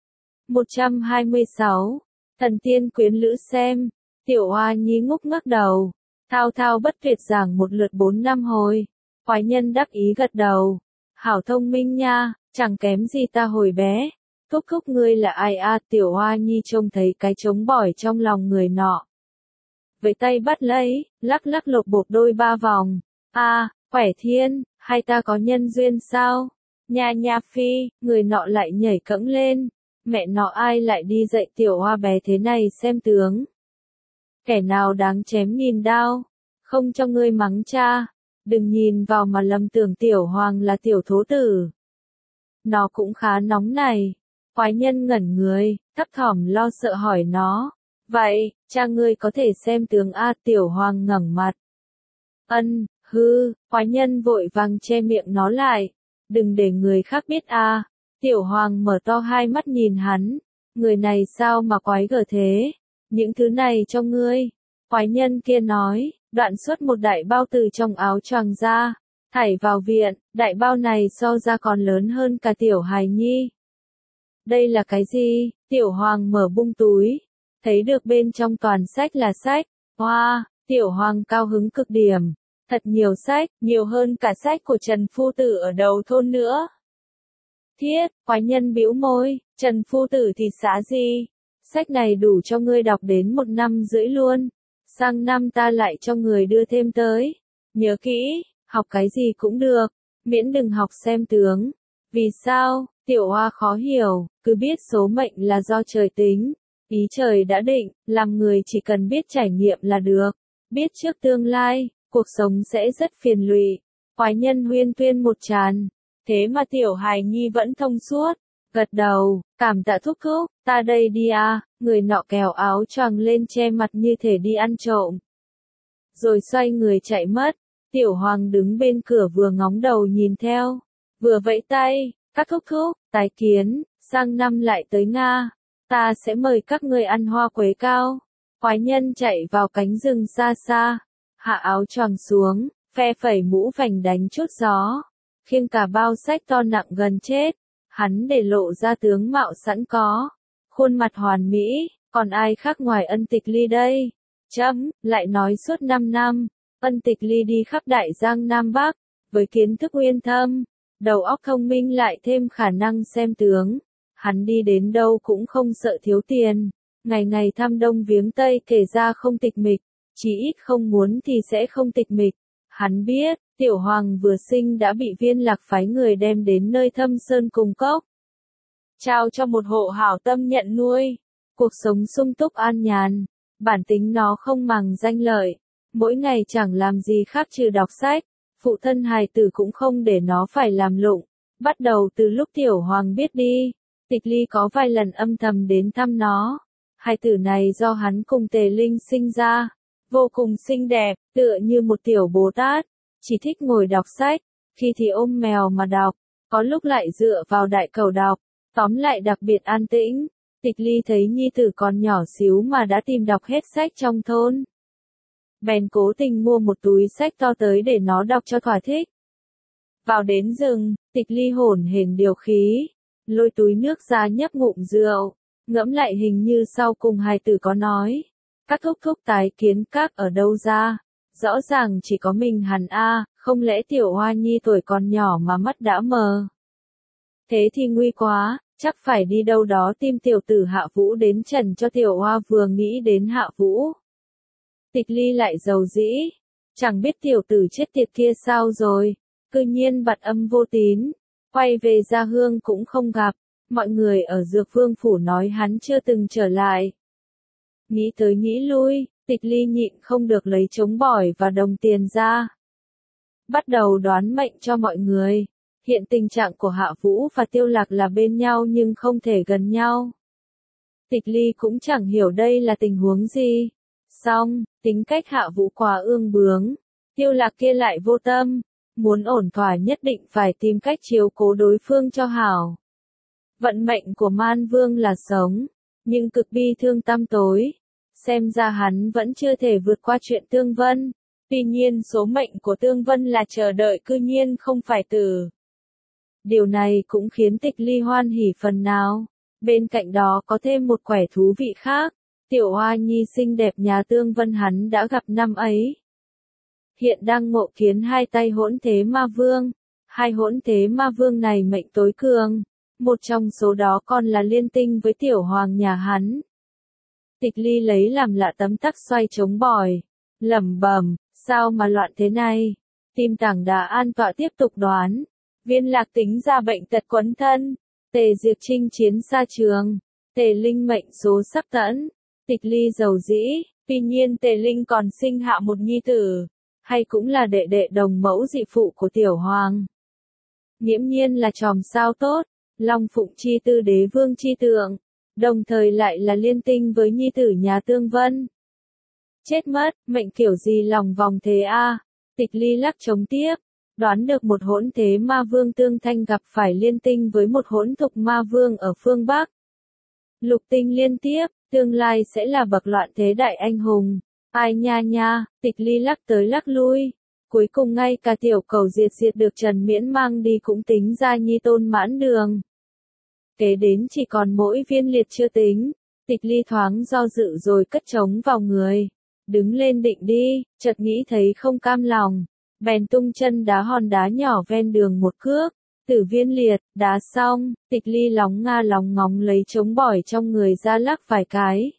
một trăm hai mươi sáu. Thần tiên quyến lữ xem. Tiểu Hoa Nhi ngúc ngắc đầu, thao thao bất tuyệt giảng một lượt bốn năm hồi. Quái nhân đắc ý gật đầu, hảo thông minh nha, chẳng kém gì ta hồi bé. Thúc thúc ngươi là ai a? Tiểu Hoa Nhi trông thấy cái trống bỏi trong lòng người nọ, với tay bắt lấy, lắc lắc lột bột đôi ba vòng. A, à, khỏe thiên, hai ta có nhân duyên sao? Nha nha phi, người nọ lại nhảy cẫng lên. Mẹ nó ai lại đi dạy Tiểu Hoa bé thế này xem tướng? Kẻ nào đáng chém nghìn đao? Không cho ngươi mắng cha, đừng nhìn vào mà lầm tưởng Tiểu Hoàng là tiểu thố tử. Nó cũng khá nóng này. Quái nhân ngẩn người, thấp thỏm lo sợ hỏi nó. Vậy, cha ngươi có thể xem tướng a? Tiểu Hoàng ngẩng mặt. Ân, hư, quái nhân vội vàng che miệng nó lại. Đừng để người khác biết a. Tiểu Hoàng mở to hai mắt nhìn hắn, người này sao mà quái gở thế? Những thứ này cho ngươi. Quái nhân kia nói, đoạn xuất một đại bao từ trong áo choàng ra, thảy vào viện, đại bao này so ra còn lớn hơn cả tiểu hài nhi. Đây là cái gì? Tiểu hoàng mở bung túi, thấy được bên trong toàn sách là sách. Hoa, wow, tiểu hoàng cao hứng cực điểm. Thật nhiều sách, nhiều hơn cả sách của Trần Phu Tử ở đầu thôn nữa. Thiết, quái nhân bĩu môi, Trần Phu Tử thì xã gì? Sách này đủ cho ngươi đọc đến một năm rưỡi luôn. Sang năm ta lại cho người đưa thêm tới. Nhớ kỹ, học cái gì cũng được, miễn đừng học xem tướng. Vì sao? Tiểu Hoa khó hiểu, cứ biết số mệnh là do trời tính. Ý trời đã định, làm người chỉ cần biết trải nghiệm là được. Biết trước tương lai, cuộc sống sẽ rất phiền lụy. Quái nhân huyên tuyên một tràn. Thế mà tiểu hài nhi vẫn thông suốt. Gật đầu, cảm tạ thúc thúc, ta đây đi à, người nọ kéo áo choàng lên che mặt như thể đi ăn trộm. Rồi xoay người chạy mất, tiểu hoàng đứng bên cửa vừa ngóng đầu nhìn theo, vừa vẫy tay, các thúc thúc, tái kiến, sang năm lại tới Nga, ta sẽ mời các ngươi ăn hoa quế cao. Quái nhân chạy vào cánh rừng xa xa, hạ áo choàng xuống, phe phẩy mũ vành đánh chút gió, khiêng cả bao sách to nặng gần chết. Hắn để lộ ra tướng mạo sẵn có, khuôn mặt hoàn mỹ, còn ai khác ngoài Ân Tịch Ly đây? Chấm, lại nói suốt năm năm, Ân Tịch Ly đi khắp Đại Giang Nam Bắc, với kiến thức uyên thâm, đầu óc thông minh lại thêm khả năng xem tướng. Hắn đi đến đâu cũng không sợ thiếu tiền, ngày ngày thăm đông viếng tây kể ra không tịch mịch, chỉ ít không muốn thì sẽ không tịch mịch. Hắn biết, tiểu hoàng vừa sinh đã bị Viên Lạc phái người đem đến nơi Thâm Sơn Cùng Cốc. Trao cho một hộ hảo tâm nhận nuôi. Cuộc sống sung túc an nhàn. Bản tính nó không màng danh lợi. Mỗi ngày chẳng làm gì khác trừ đọc sách. Phụ thân hài tử cũng không để nó phải làm lụng. Bắt đầu từ lúc tiểu hoàng biết đi, Tịch Ly có vài lần âm thầm đến thăm nó. Hài tử này do hắn cùng Tề Linh sinh ra. Vô cùng xinh đẹp, tựa như một tiểu Bồ Tát. Chỉ thích ngồi đọc sách, khi thì ôm mèo mà đọc, có lúc lại dựa vào đại cầu đọc, tóm lại đặc biệt an tĩnh. Tịch Ly thấy nhi tử còn nhỏ xíu mà đã tìm đọc hết sách trong thôn. Bèn cố tình mua một túi sách to tới để nó đọc cho thỏa thích. Vào đến rừng, Tịch Ly hổn hển điều khí, lôi túi nước ra nhấp ngụm rượu, ngẫm lại hình như sau cùng hài tử có nói. Các thúc thúc tái kiến các ở đâu ra? Rõ ràng chỉ có mình hắn a, không lẽ tiểu Hoa nhi tuổi còn nhỏ mà mắt đã mờ. Thế thì nguy quá, chắc phải đi đâu đó tìm tiểu tử Hạ Vũ đến trần cho tiểu Hoa vừa nghĩ đến Hạ Vũ. Tịch Ly lại giàu dĩ, chẳng biết tiểu tử chết tiệt kia sao rồi, cư nhiên bặt âm vô tín, quay về gia hương cũng không gặp, mọi người ở Dược Vương Phủ nói hắn chưa từng trở lại. Nghĩ tới nghĩ lui, Tịch Ly nhịn không được lấy trống bỏi và đồng tiền ra. Bắt đầu đoán mệnh cho mọi người. Hiện tình trạng của Hạ Vũ và Tiêu Lạc là bên nhau nhưng không thể gần nhau. Tịch Ly cũng chẳng hiểu đây là tình huống gì. Xong, tính cách Hạ Vũ quá ương bướng. Tiêu Lạc kia lại vô tâm. Muốn ổn thỏa nhất định phải tìm cách chiếu cố đối phương cho hảo. Vận mệnh của Man Vương là sống, nhưng cực bi thương tăm tối. Xem ra hắn vẫn chưa thể vượt qua chuyện Tương Vân. Tuy nhiên số mệnh của Tương Vân là chờ đợi cư nhiên không phải tử. Điều này cũng khiến Tịch Ly hoan hỉ phần nào. Bên cạnh đó có thêm một quẻ thú vị khác. Tiểu Hoa nhi xinh đẹp nhà Tương Vân hắn đã gặp năm ấy. Hiện đang ngộ kiến hai tay hỗn thế ma vương. Hai hỗn thế ma vương này mệnh tối cường. Một trong số đó còn là liên tinh với tiểu hoàng nhà hắn. Tịch Ly lấy làm lạ tấm tắc xoay chống bỏi, lẩm bẩm, sao mà loạn thế này? Tim tảng đá an tọa tiếp tục đoán. Viên Lạc tính ra bệnh tật quấn thân, Tề Diệp chinh chiến xa trường, Tề Linh mệnh số sắp tẫn. Tịch Ly giàu dĩ, tuy nhiên Tề Linh còn sinh hạ một nhi tử, hay cũng là đệ đệ đồng mẫu dị phụ của tiểu hoàng. Nghiễm nhiên là chòm sao tốt, Long Phụng chi tư đế vương chi tượng. Đồng thời lại là liên tinh với nhi tử nhà Tương Vân. Chết mất, mệnh kiểu gì lòng vòng thế a? Tịch Ly lắc chống tiếp, đoán được một hỗn thế ma vương Tương Thanh gặp phải liên tinh với một hỗn thục ma vương ở phương Bắc. Lục tinh liên tiếp, tương lai sẽ là bậc loạn thế đại anh hùng. Ai nha nha, Tịch Ly lắc tới lắc lui. Cuối cùng ngay cả tiểu cầu diệt diệt được Trần Miễn mang đi cũng tính ra nhi tôn mãn đường. Kế đến chỉ còn mỗi viên liệt chưa tính. Tịch Ly thoáng do dự rồi cất trống vào người. Đứng lên định đi, chợt nghĩ thấy không cam lòng. Bèn tung chân đá hòn đá nhỏ ven đường một cước. Tử viên liệt, đá xong, Tịch Ly lóng nga lóng ngóng lấy trống bỏi trong người ra lắc vài cái.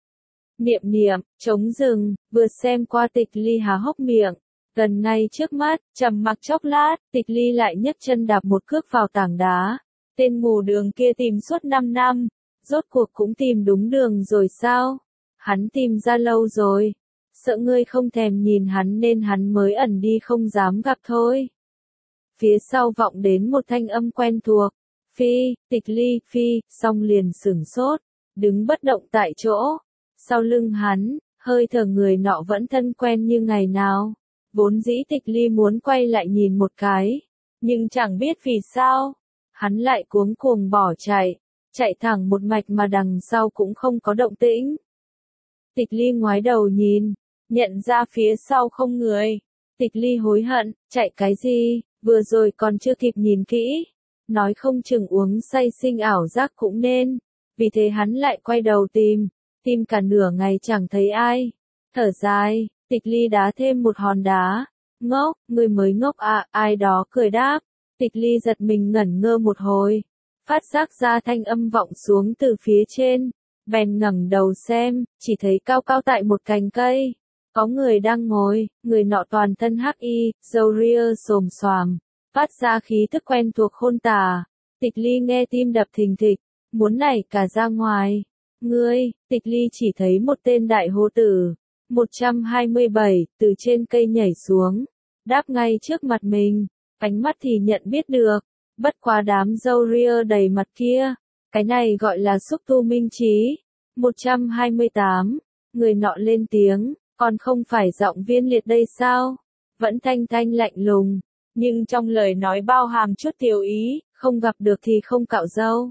Niệm niệm, trống rừng, vừa xem qua Tịch Ly há hốc miệng. Gần ngay trước mắt, trầm mặc chốc lát, Tịch Ly lại nhấc chân đạp một cước vào tảng đá. Tên mù đường kia tìm suốt năm năm, rốt cuộc cũng tìm đúng đường rồi sao? Hắn tìm ra lâu rồi. Sợ ngươi không thèm nhìn hắn nên hắn mới ẩn đi không dám gặp thôi. Phía sau vọng đến một thanh âm quen thuộc. Phi, Tịch Ly, phi, xong liền sửng sốt, đứng bất động tại chỗ. Sau lưng hắn, hơi thở người nọ vẫn thân quen như ngày nào. Vốn dĩ Tịch Ly muốn quay lại nhìn một cái, nhưng chẳng biết vì sao, hắn lại cuống cuồng bỏ chạy, chạy thẳng một mạch mà đằng sau cũng không có động tĩnh. Tịch Ly ngoái đầu nhìn, nhận ra phía sau không người. Tịch Ly hối hận, chạy cái gì, vừa rồi còn chưa kịp nhìn kỹ, nói không chừng uống say sinh ảo giác cũng nên, vì thế hắn lại quay đầu tìm, tìm cả nửa ngày chẳng thấy ai, thở dài. Tịch Ly đá thêm một hòn đá. Ngốc, người mới ngốc à, ai đó cười đáp. Tịch Ly giật mình ngẩn ngơ một hồi. Phát giác ra thanh âm vọng xuống từ phía trên. Bèn ngẩng đầu xem, chỉ thấy cao cao tại một cành cây. Có người đang ngồi, người nọ toàn thân hắc y, râu ria xồm xoàm. Phát ra khí tức quen thuộc khôn tả. Tịch Ly nghe tim đập thình thịch, muốn nảy cả ra ngoài. Ngươi, Tịch Ly chỉ thấy một tên đại hô tử. một trăm hai mươi bảy, từ trên cây nhảy xuống, đáp ngay trước mặt mình, ánh mắt thì nhận biết được, bất quá đám râu ria đầy mặt kia, cái này gọi là xúc tu minh trí. một trăm hai mươi tám, người nọ lên tiếng, còn không phải giọng viên liệt đây sao? Vẫn thanh thanh lạnh lùng, nhưng trong lời nói bao hàm chút tiểu ý, không gặp được thì không cạo râu.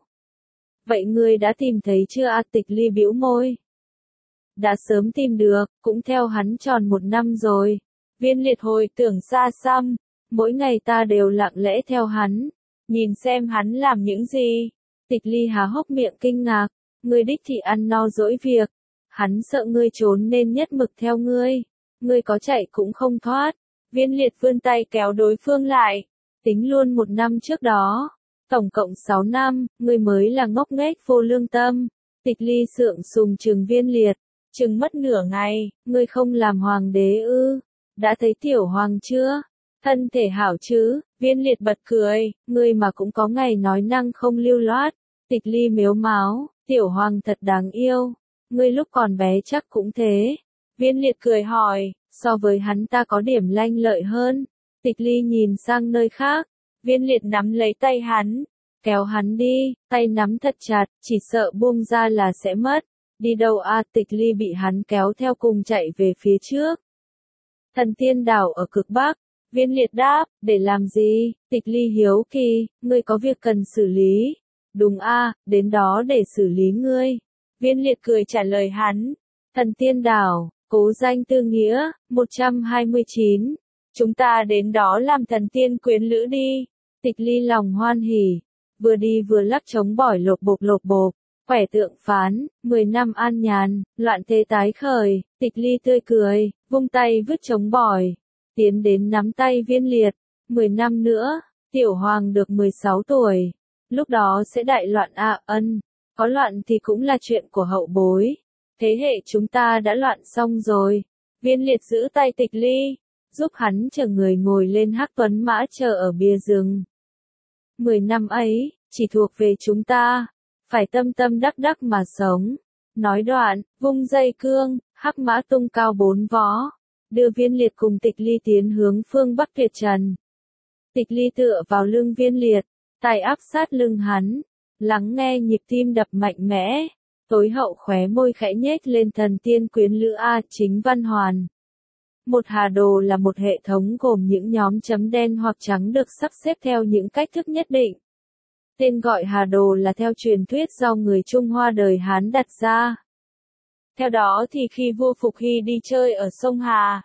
Vậy ngươi đã tìm thấy chưa a? Tịch Ly bĩu môi. Đã sớm tìm được, cũng theo hắn tròn một năm rồi. Viên liệt hồi tưởng xa xăm, mỗi ngày ta đều lặng lẽ theo hắn, nhìn xem hắn làm những gì. Tịch Ly há hốc miệng kinh ngạc, ngươi đích thị ăn no dỗi việc. Hắn sợ ngươi trốn nên nhất mực theo ngươi, ngươi có chạy cũng không thoát. Viên liệt vươn tay kéo đối phương lại, tính luôn một năm trước đó, tổng cộng sáu năm, ngươi mới là ngốc nghếch vô lương tâm. Tịch Ly sượng sùng trừng viên liệt. Chừng mất nửa ngày, ngươi không làm hoàng đế ư? Đã thấy tiểu hoàng chưa? Thân thể hảo chứ? Viên liệt bật cười, ngươi mà cũng có ngày nói năng không lưu loát. Tịch Ly mếu máo, tiểu hoàng thật đáng yêu. Ngươi lúc còn bé chắc cũng thế. Viên liệt cười hỏi, so với hắn ta có điểm lanh lợi hơn. Tịch Ly nhìn sang nơi khác. Viên liệt nắm lấy tay hắn, kéo hắn đi, tay nắm thật chặt, chỉ sợ buông ra là sẽ mất. Đi đâu a? Tịch Ly bị hắn kéo theo cùng chạy về phía trước. Thần tiên đảo ở cực Bắc. Viên liệt đáp, để làm gì? Tịch Ly hiếu kỳ, ngươi có việc cần xử lý. Đúng a, đến đó để xử lý ngươi. Viên liệt cười trả lời hắn. Thần tiên đảo, cố danh tư nghĩa, một trăm hai mươi chín. Chúng ta đến đó làm thần tiên quyến lữ đi. Tịch Ly lòng hoan hỉ, vừa đi vừa lắc trống bỏi lộp bộp lộp bộp. Quẻ tượng phán, mười năm an nhàn, loạn thế tái khởi. Tịch Ly tươi cười, vung tay vứt trống bỏi, tiến đến nắm tay viên liệt. Mười năm nữa, tiểu hoàng được mười sáu tuổi, lúc đó sẽ đại loạn a. Ân, có loạn thì cũng là chuyện của hậu bối. Thế hệ chúng ta đã loạn xong rồi. Viên liệt giữ tay Tịch Ly, giúp hắn chở người ngồi lên hắc tuấn mã chờ ở bia rừng. Mười năm ấy, chỉ thuộc về chúng ta. Phải tâm tâm đắc đắc mà sống. Nói đoạn, vung dây cương, hắc mã tung cao bốn vó, đưa viên liệt cùng Tịch Ly tiến hướng phương Bắc tuyệt trần. Tịch Ly tựa vào lưng viên liệt, tay áp sát lưng hắn, lắng nghe nhịp tim đập mạnh mẽ, tối hậu khóe môi khẽ nhếch lên thần tiên quyến lữ A chính văn hoàn. Một hà đồ là một hệ thống gồm những nhóm chấm đen hoặc trắng được sắp xếp theo những cách thức nhất định. Tên gọi Hà Đồ là theo truyền thuyết do người Trung Hoa đời Hán đặt ra. Theo đó thì khi vua Phục Hy đi chơi ở sông Hà,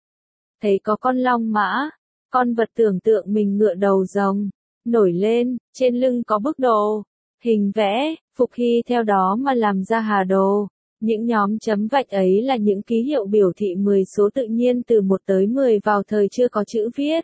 thấy có con long mã, con vật tưởng tượng mình ngựa đầu rồng, nổi lên, trên lưng có bức đồ, hình vẽ, Phục Hy theo đó mà làm ra Hà Đồ. Những nhóm chấm vạch ấy là những ký hiệu biểu thị mười số tự nhiên từ một tới mười vào thời chưa có chữ viết.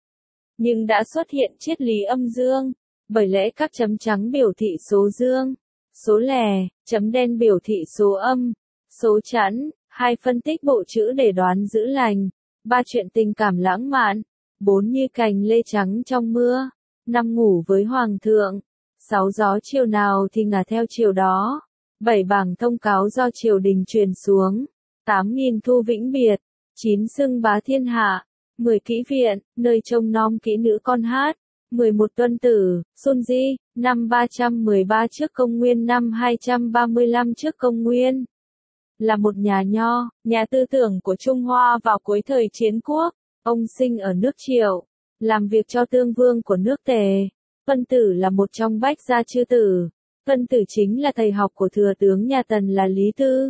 Nhưng đã xuất hiện triết lý âm dương, bởi lẽ các chấm trắng biểu thị số dương, số lẻ, chấm đen biểu thị số âm, số chẵn, hai phân tích bộ chữ để đoán giữ lành, ba chuyện tình cảm lãng mạn, bốn như cành lê trắng trong mưa, năm ngủ với hoàng thượng, sáu gió chiều nào thì ngả theo chiều đó, bảy bảng thông cáo do triều đình truyền xuống, tám nghìn thu vĩnh biệt, chín xưng bá thiên hạ, mười kỹ viện, nơi trông nom kỹ nữ con hát, mười một tuân tử, Xuân Di, năm ba trăm mười ba trước công nguyên năm hai trăm ba mươi lăm trước công nguyên. Là một nhà nho, nhà tư tưởng của Trung Hoa vào cuối thời chiến quốc, ông sinh ở nước Triệu, làm việc cho tương vương của nước Tề. Tuân tử là một trong bách gia chư tử. Tuân tử chính là thầy học của thừa tướng nhà Tần là Lý Tư.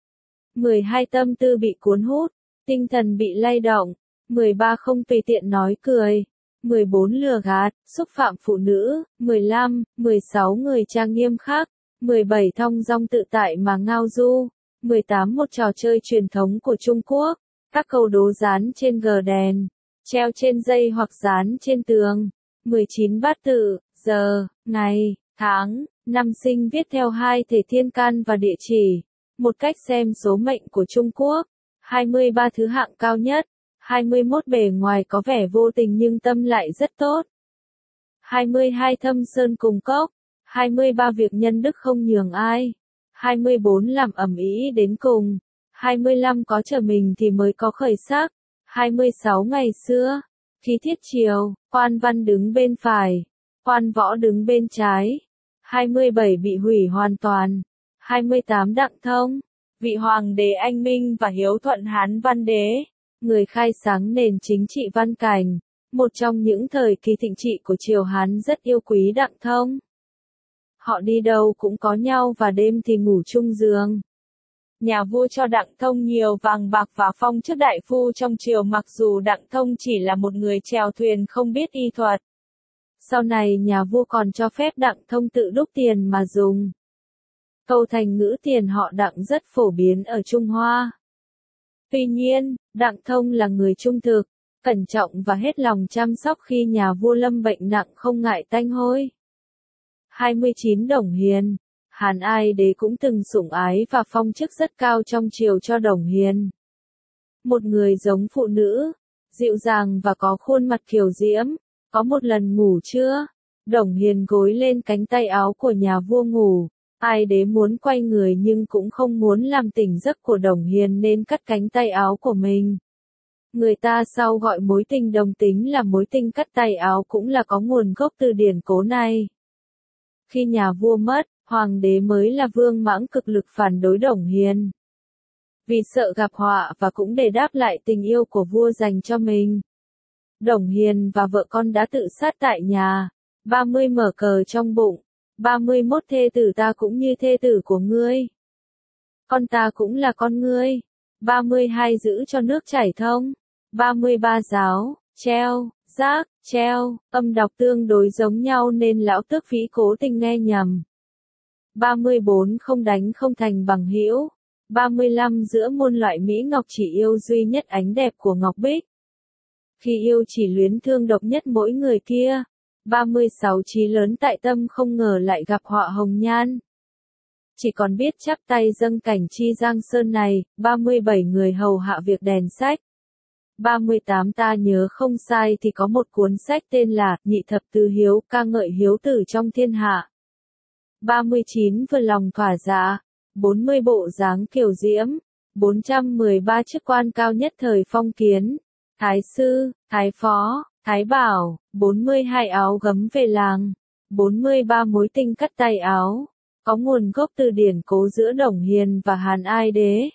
mười hai tâm tư bị cuốn hút, tinh thần bị lay động. mười ba không tùy tiện nói cười. mười bốn lừa gạt, xúc phạm phụ nữ. mười lăm, mười sáu người trang nghiêm khắc. mười bảy thong dong tự tại mà ngao du. mười tám một trò chơi truyền thống của Trung Quốc. Các câu đố dán trên gờ đèn, treo trên dây hoặc dán trên tường. mười chín bát tự, giờ, ngày, tháng, năm sinh viết theo hai thể thiên can và địa chỉ. Một cách xem số mệnh của Trung Quốc. hai mươi ba thứ hạng cao nhất. hai mươi mốt bề ngoài có vẻ vô tình nhưng tâm lại rất tốt. hai mươi hai thâm sơn cùng cốc. hai mươi ba việc nhân đức không nhường ai. hai mươi bốn làm ầm ĩ đến cùng. hai mươi lăm có trở mình thì mới có khởi sắc. hai mươi sáu ngày xưa, khi thiết triều, quan văn đứng bên phải, quan võ đứng bên trái. hai mươi bảy bị hủy hoàn toàn. hai mươi tám đặng thông, vị hoàng đế anh minh và hiếu thuận Hán Văn Đế, người khai sáng nền chính trị văn cảnh, một trong những thời kỳ thịnh trị của triều Hán rất yêu quý Đặng Thông. Họ đi đâu cũng có nhau và đêm thì ngủ chung giường. Nhà vua cho Đặng Thông nhiều vàng bạc và phong chức đại phu trong triều mặc dù Đặng Thông chỉ là một người chèo thuyền không biết y thuật. Sau này nhà vua còn cho phép Đặng Thông tự đúc tiền mà dùng. Câu thành ngữ tiền họ Đặng rất phổ biến ở Trung Hoa. Tuy nhiên, Đặng Thông là người trung thực, cẩn trọng và hết lòng chăm sóc khi nhà vua lâm bệnh nặng không ngại tanh hôi. hai mươi chín Đồng Hiền, Hàn Ai Đế cũng từng sủng ái và phong chức rất cao trong triều cho Đồng Hiền. Một người giống phụ nữ, dịu dàng và có khuôn mặt kiều diễm. Có một lần ngủ trưa, Đồng Hiền gối lên cánh tay áo của nhà vua ngủ. Ai Đế muốn quay người nhưng cũng không muốn làm tỉnh giấc của Đồng Hiền nên cắt cánh tay áo của mình. Người ta sau gọi mối tình đồng tính là mối tình cắt tay áo cũng là có nguồn gốc từ điển cố này. Khi nhà vua mất, hoàng đế mới là Vương Mãng cực lực phản đối Đồng Hiền. Vì sợ gặp họa và cũng để đáp lại tình yêu của vua dành cho mình, Đồng Hiền và vợ con đã tự sát tại nhà. ba mươi mở cờ trong bụng. ba mươi mốt thê tử ta cũng như thê tử của ngươi. Con ta cũng là con ngươi. ba mươi hai giữ cho nước chảy thông. ba mươi ba giáo, treo, giác, treo, âm đọc tương đối giống nhau nên lão tước phí cố tình nghe nhầm. ba mươi bốn không đánh không thành bằng hữu. ba mươi lăm giữa muôn loại mỹ ngọc chỉ yêu duy nhất ánh đẹp của ngọc bích. Khi yêu chỉ luyến thương độc nhất mỗi người kia. ba mươi sáu chí lớn tại tâm không ngờ lại gặp họa hồng nhan. Chỉ còn biết chắp tay dâng cảnh chi giang sơn này. ba mươi bảy người hầu hạ việc đèn sách. ba mươi tám ta nhớ không sai thì có một cuốn sách tên là Nhị Thập Tứ Hiếu ca ngợi hiếu tử trong thiên hạ. ba mươi chín vừa lòng thỏa dạ. bốn mươi bộ dáng kiều diễm. bốn trăm mười ba chức quan cao nhất thời phong kiến. Thái sư, thái phó, thái bảo. bốn mươi hai áo gấm về làng. bốn mươi ba mối tình cắt tay áo. Có nguồn gốc từ điển cố giữa Đồng Hiền và Hàn Ai Đế.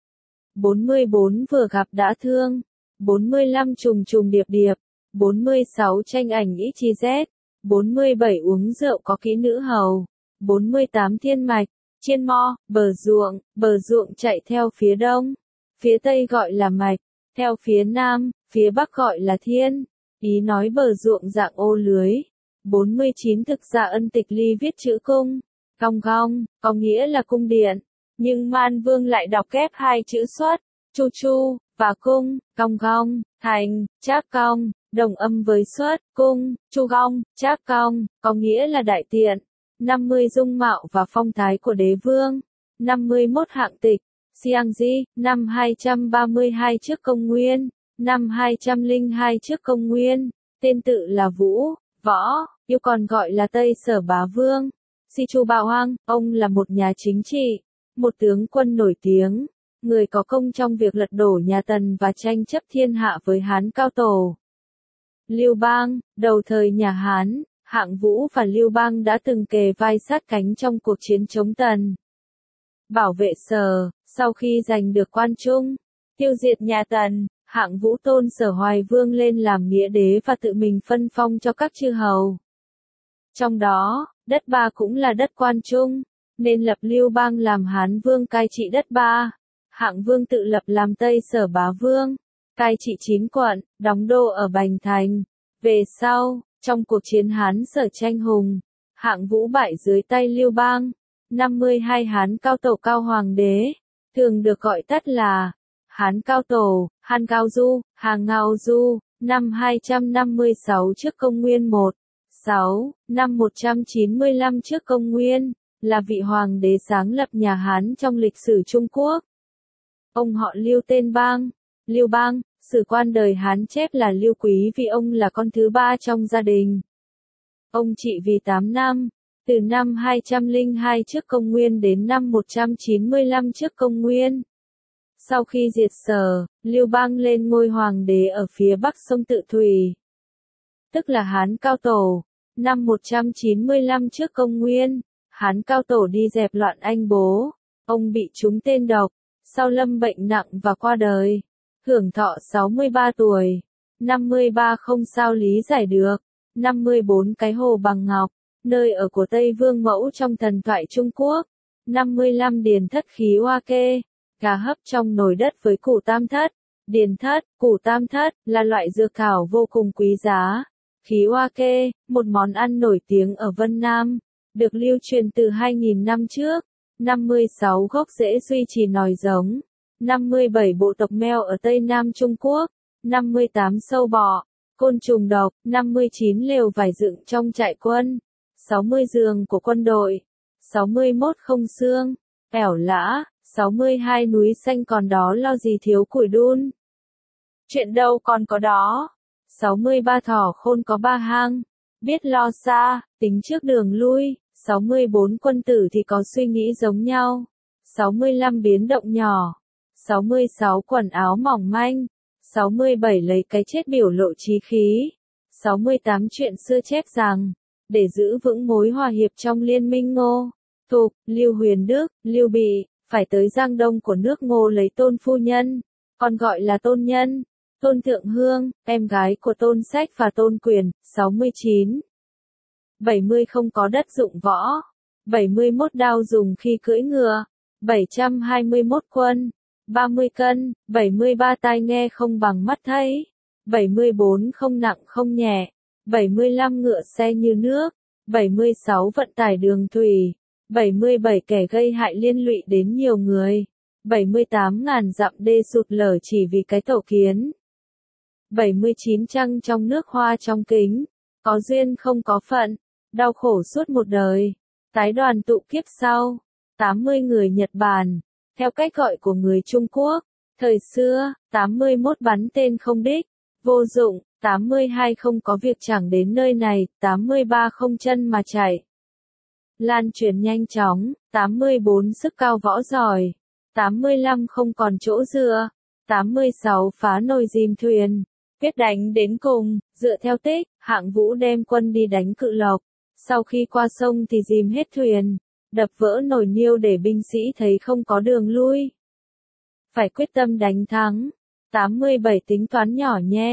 bốn mươi bốn vừa gặp đã thương. bốn mươi lăm trùng trùng điệp điệp. bốn mươi sáu tranh ảnh ít chi z. bốn mươi bảy uống rượu có kỹ nữ hầu. bốn mươi tám thiên mạch, chiên mo, bờ ruộng, bờ ruộng chạy theo phía đông. Phía tây gọi là mạch, theo phía nam, phía bắc gọi là thiên. Ý nói bờ ruộng dạng ô lưới. bốn mươi chín thực ra Ân Tịch Ly viết chữ cung, cong cong, có nghĩa là cung điện. Nhưng Man Vương lại đọc kép hai chữ xuất, chu chu, và cung, cong cong, thành, trác cong, đồng âm với xuất, cung, chu cong, trác cong, có nghĩa là đại tiện. năm mươi dung mạo và phong thái của đế vương. năm mươi mốt hạng tịch, Siang Di, năm hai trăm ba mươi hai trước công nguyên, năm hai trăm lẻ hai trước công nguyên, tên tự là Vũ, Võ, yêu còn gọi là Tây Sở Bá Vương. Si Chu Bảo Hoang, ông là một nhà chính trị, một tướng quân nổi tiếng, người có công trong việc lật đổ nhà Tần và tranh chấp thiên hạ với Hán Cao Tổ. Lưu Bang, đầu thời nhà Hán, Hạng Vũ và Lưu Bang đã từng kề vai sát cánh trong cuộc chiến chống Tần. Bảo vệ Sở, sau khi giành được Quan Trung, tiêu diệt nhà Tần, Hạng Vũ tôn Sở Hoài Vương lên làm nghĩa đế và tự mình phân phong cho các chư hầu. Trong đó, đất Ba cũng là đất Quan Trung, nên lập Lưu Bang làm Hán Vương cai trị đất Ba. Hạng Vương tự lập làm Tây Sở Bá Vương, cai trị chín quận, đóng đô ở Bành Thành. Về sau, trong cuộc chiến Hán Sở tranh hùng, Hạng Vũ bại dưới tay Lưu Bang. năm mươi hai Hán Cao Tổ Cao Hoàng đế, thường được gọi tắt là Hán Cao Tổ, Hán Cao Du, Hàng Ngao Du, năm hai trăm năm mươi sáu trước công nguyên một, sáu, năm một trăm chín mươi lăm trước công nguyên, là vị hoàng đế sáng lập nhà Hán trong lịch sử Trung Quốc. Ông họ Lưu tên Bang, Lưu Bang, sử quan đời Hán chép là Lưu Quý vì ông là con thứ ba trong gia đình. Ông trị vì tám năm, từ năm hai trăm lẻ hai trước công nguyên đến năm một trăm chín mươi lăm trước công nguyên. Sau khi diệt Sở, Lưu Bang lên ngôi hoàng đế ở phía bắc sông Tự Thủy, tức là Hán Cao Tổ. Năm một trăm chín mươi lăm trước công nguyên, Hán Cao Tổ đi dẹp loạn anh bố, ông bị trúng tên độc, sau lâm bệnh nặng và qua đời, hưởng thọ sáu mươi ba tuổi. năm mươi ba không sao lý giải được. năm mươi bốn cái hồ bằng ngọc, nơi ở của Tây Vương Mẫu trong thần thoại Trung Quốc. năm mươi lăm điền thất khí hoa kê, gà hấp trong nồi đất với củ tam thất. Điền thất, củ tam thất, là loại dược thảo vô cùng quý giá. Khí hoa kê, một món ăn nổi tiếng ở Vân Nam, được lưu truyền từ hai nghìn năm trước. năm mươi sáu gốc rễ duy trì nòi giống. năm mươi bảy bộ tộc mèo ở Tây Nam Trung Quốc. năm mươi tám sâu bọ, côn trùng độc. năm mươi chín lều vải dựng trong trại quân. sáu mươi giường của quân đội. sáu mươi mốt không xương, ẻo lã. sáu mươi hai núi xanh còn đó lo gì thiếu củi đun. Chuyện đâu còn có đó. sáu mươi ba thỏ khôn có ba hang, biết lo xa, tính trước đường lui. sáu mươi bốn quân tử thì có suy nghĩ giống nhau. sáu mươi lăm biến động nhỏ. sáu mươi sáu quần áo mỏng manh. sáu mươi bảy lấy cái chết biểu lộ chí khí. sáu mươi tám chuyện xưa chép rằng, để giữ vững mối hòa hiệp trong liên minh Ngô, Thục, Lưu Huyền Đức, Lưu Bị, phải tới Giang Đông của nước Ngô lấy Tôn phu nhân, còn gọi là Tôn Nhân, Tôn Thượng Hương, em gái của Tôn Sách và Tôn Quyền. sáu mươi chín. bảy mươi không có đất dụng võ. bảy mươi mốt đao dùng khi cưỡi ngựa. bảy trăm hai mươi mốt quân. ba mươi cân. bảy mươi ba tai nghe không bằng mắt thấy. bảy mươi bốn không nặng không nhẹ. bảy mươi lăm ngựa xe như nước. bảy mươi sáu vận tải đường thủy. bảy mươi bảy kẻ gây hại liên lụy đến nhiều người. bảy mươi tám ngàn dặm đê sụt lở chỉ vì cái tổ kiến. bảy mươi chín trăng trong nước hoa trong kính. Có duyên không có phận. Đau khổ suốt một đời. Tái đoàn tụ kiếp sau. tám mươi người Nhật Bản. Theo cách gọi của người Trung Quốc. Thời xưa, tám mươi mốt bắn tên không đích. Vô dụng. tám mươi hai không có việc chẳng đến nơi này. tám mươi ba không chân mà chạy. Lan truyền nhanh chóng. tám mươi bốn sức cao võ giỏi. tám mươi lăm không còn chỗ dựa. tám mươi sáu phá nồi dìm thuyền. Quyết đánh đến cùng. Dựa theo tích, Hạng Vũ đem quân đi đánh Cự Lộc. Sau khi qua sông thì dìm hết thuyền, đập vỡ nồi niêu để binh sĩ thấy không có đường lui. Phải quyết tâm đánh thắng. tám mươi bảy tính toán nhỏ nhen.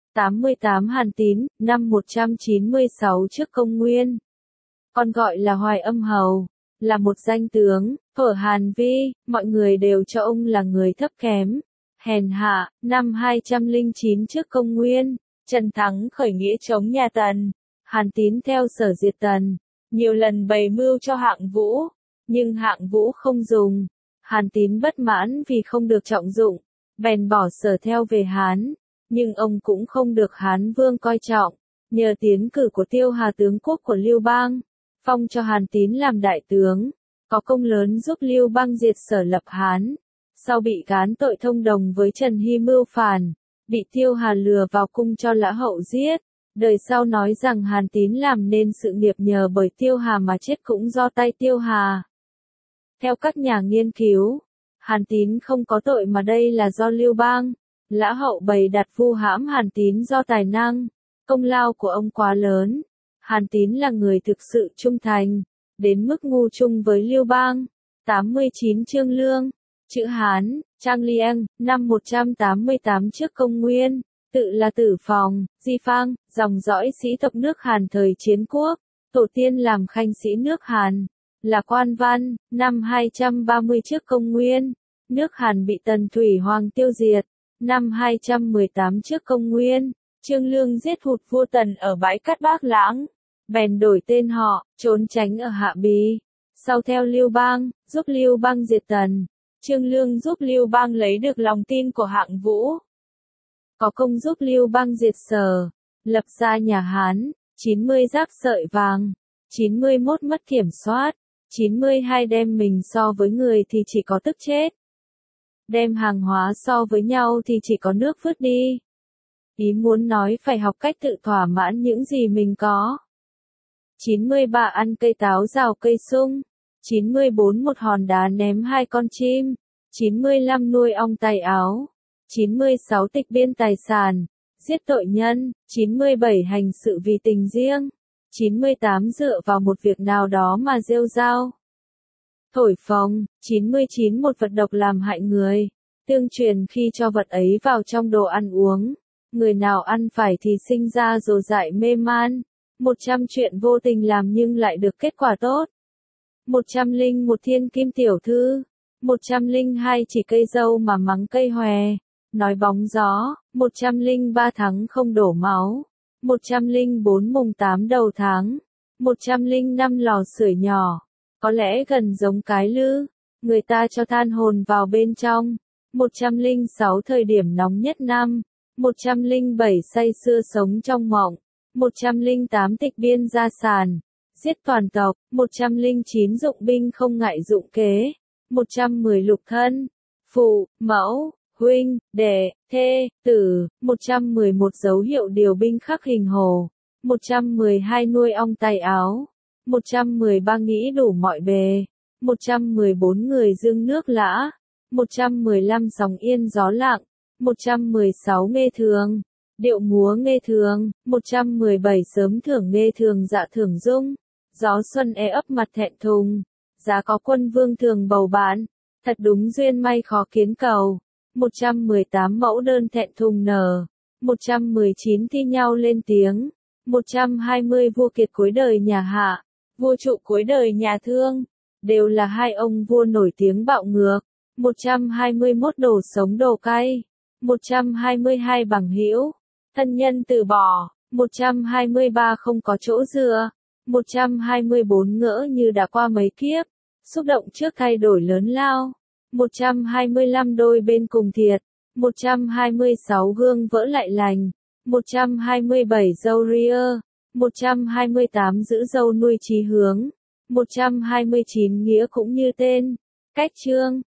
tám mươi tám Hàn Tín, năm một trăm chín mươi sáu trước công nguyên. Còn gọi là Hoài Âm Hầu, là một danh tướng, ở Hàn Vi, mọi người đều cho ông là người thấp kém, hèn hạ. Năm hai trăm lẻ chín trước công nguyên, Trần Thắng khởi nghĩa chống nhà Tần. Hàn Tín theo Sở diệt Tần, nhiều lần bày mưu cho Hạng Vũ, nhưng Hạng Vũ không dùng. Hàn Tín bất mãn vì không được trọng dụng, bèn bỏ Sở theo về Hán, nhưng ông cũng không được Hán Vương coi trọng, nhờ tiến cử của Tiêu Hà tướng quốc của Lưu Bang, phong cho Hàn Tín làm đại tướng, có công lớn giúp Lưu Bang diệt Sở lập Hán. Sau bị gán tội thông đồng với Trần Hy mưu phản, bị Tiêu Hà lừa vào cung cho Lã Hậu giết. Đời sau nói rằng Hàn Tín làm nên sự nghiệp nhờ bởi Tiêu Hà mà chết cũng do tay Tiêu Hà. Theo các nhà nghiên cứu, Hàn Tín không có tội mà đây là do Lưu Bang, Lã Hậu bày đặt vu hãm Hàn Tín do tài năng, công lao của ông quá lớn. Hàn Tín là người thực sự trung thành, đến mức ngu chung với Lưu Bang. tám mươi chín Trương Lương, chữ Hán, Trang Liang, năm một trăm tám mươi tám trước công nguyên, tự là Tử Phòng, Di Phang, dòng dõi sĩ tộc nước Hàn thời chiến quốc, tổ tiên làm khanh sĩ nước Hàn, là quan văn. Năm hai trăm ba mươi trước công nguyên, nước Hàn bị Tần Thủy Hoàng tiêu diệt. Năm hai trăm mười tám trước công nguyên, Trương Lương giết hụt vua Tần ở bãi cát Bác Lãng, bèn đổi tên họ, trốn tránh ở Hạ Bí. Sau theo Lưu Bang, giúp Lưu Bang diệt Tần. Trương Lương giúp Lưu Bang lấy được lòng tin của Hạng Vũ, có công giúp Lưu Bang diệt Sở, lập ra nhà Hán. chín mươi rác sợi vàng, chín mươi mốt mất kiểm soát, chín mươi hai đem mình so với người thì chỉ có tức chết, đem hàng hóa so với nhau thì chỉ có nước vứt đi. Ý muốn nói phải học cách tự thỏa mãn những gì mình có. chín mươi ba ăn cây táo rào cây sung, chín mươi bốn một hòn đá ném hai con chim, chín mươi lăm nuôi ong tay áo, chín mươi sáu tịch biên tài sản, giết tội nhân, chín mươi bảy hành sự vì tình riêng, chín mươi tám dựa vào một việc nào đó mà rêu rao, thổi phồng, chín mươi chín một vật độc làm hại người, tương truyền khi cho vật ấy vào trong đồ ăn uống, người nào ăn phải thì sinh ra rồ dại mê man, một trăm chuyện vô tình làm nhưng lại được kết quả tốt. một trăm lẻ một thiên kim tiểu thư, một trăm lẻ hai chỉ cây dâu mà mắng cây hòe, nói bóng gió, một trăm lẻ ba tháng không đổ máu, một trăm lẻ bốn mùng tám đầu tháng, một trăm lẻ năm lò sưởi nhỏ, có lẽ gần giống cái lư, người ta cho than hồn vào bên trong, một trăm lẻ sáu thời điểm nóng nhất năm, một trăm lẻ bảy say sưa sống trong mộng, một trăm lẻ tám tịch biên gia sản, giết toàn tộc, một trăm lẻ chín dụng binh không ngại dụng kế, một trăm mười lục thân, phụ, mẫu, huynh, đệ, thê, tử, một trăm mười một dấu hiệu điều binh khắc hình hồ, một trăm mười hai nuôi ong tay áo, một trăm mười ba nghĩ đủ mọi bề, một trăm mười bốn người dương nước lã, một trăm mười lăm sóng yên gió lặng, một trăm mười sáu nghe thường, điệu múa nghe thường, một trăm mười bảy sớm thưởng nghe thường dạ thưởng dung, gió xuân e ấp mặt thẹn thùng, giá có quân vương thường bầu bạn, thật đúng duyên may khó kiến cầu, một trăm mười tám mẫu đơn thẹn thùng nở, một trăm mười chín thi nhau lên tiếng, một trăm hai mươi vua kiệt cuối đời nhà Hạ, vua trụ cuối đời nhà Thương, đều là hai ông vua nổi tiếng bạo ngược, một trăm hai mươi mốt đồ sống đồ cay, một trăm hai mươi hai bằng hữu, thân nhân từ bỏ, một trăm hai mươi ba không có chỗ dựa, một trăm hai mươi bốn ngỡ như đã qua mấy kiếp, xúc động trước thay đổi lớn lao, một trăm hai mươi lăm đôi bên cùng thiệt, một trăm hai mươi sáu gương vỡ lại lành, một trăm hai mươi bảy dâu ria, một trăm hai mươi tám giữ dâu nuôi chí hướng, một trăm hai mươi chín nghĩa cũng như tên, cách chương.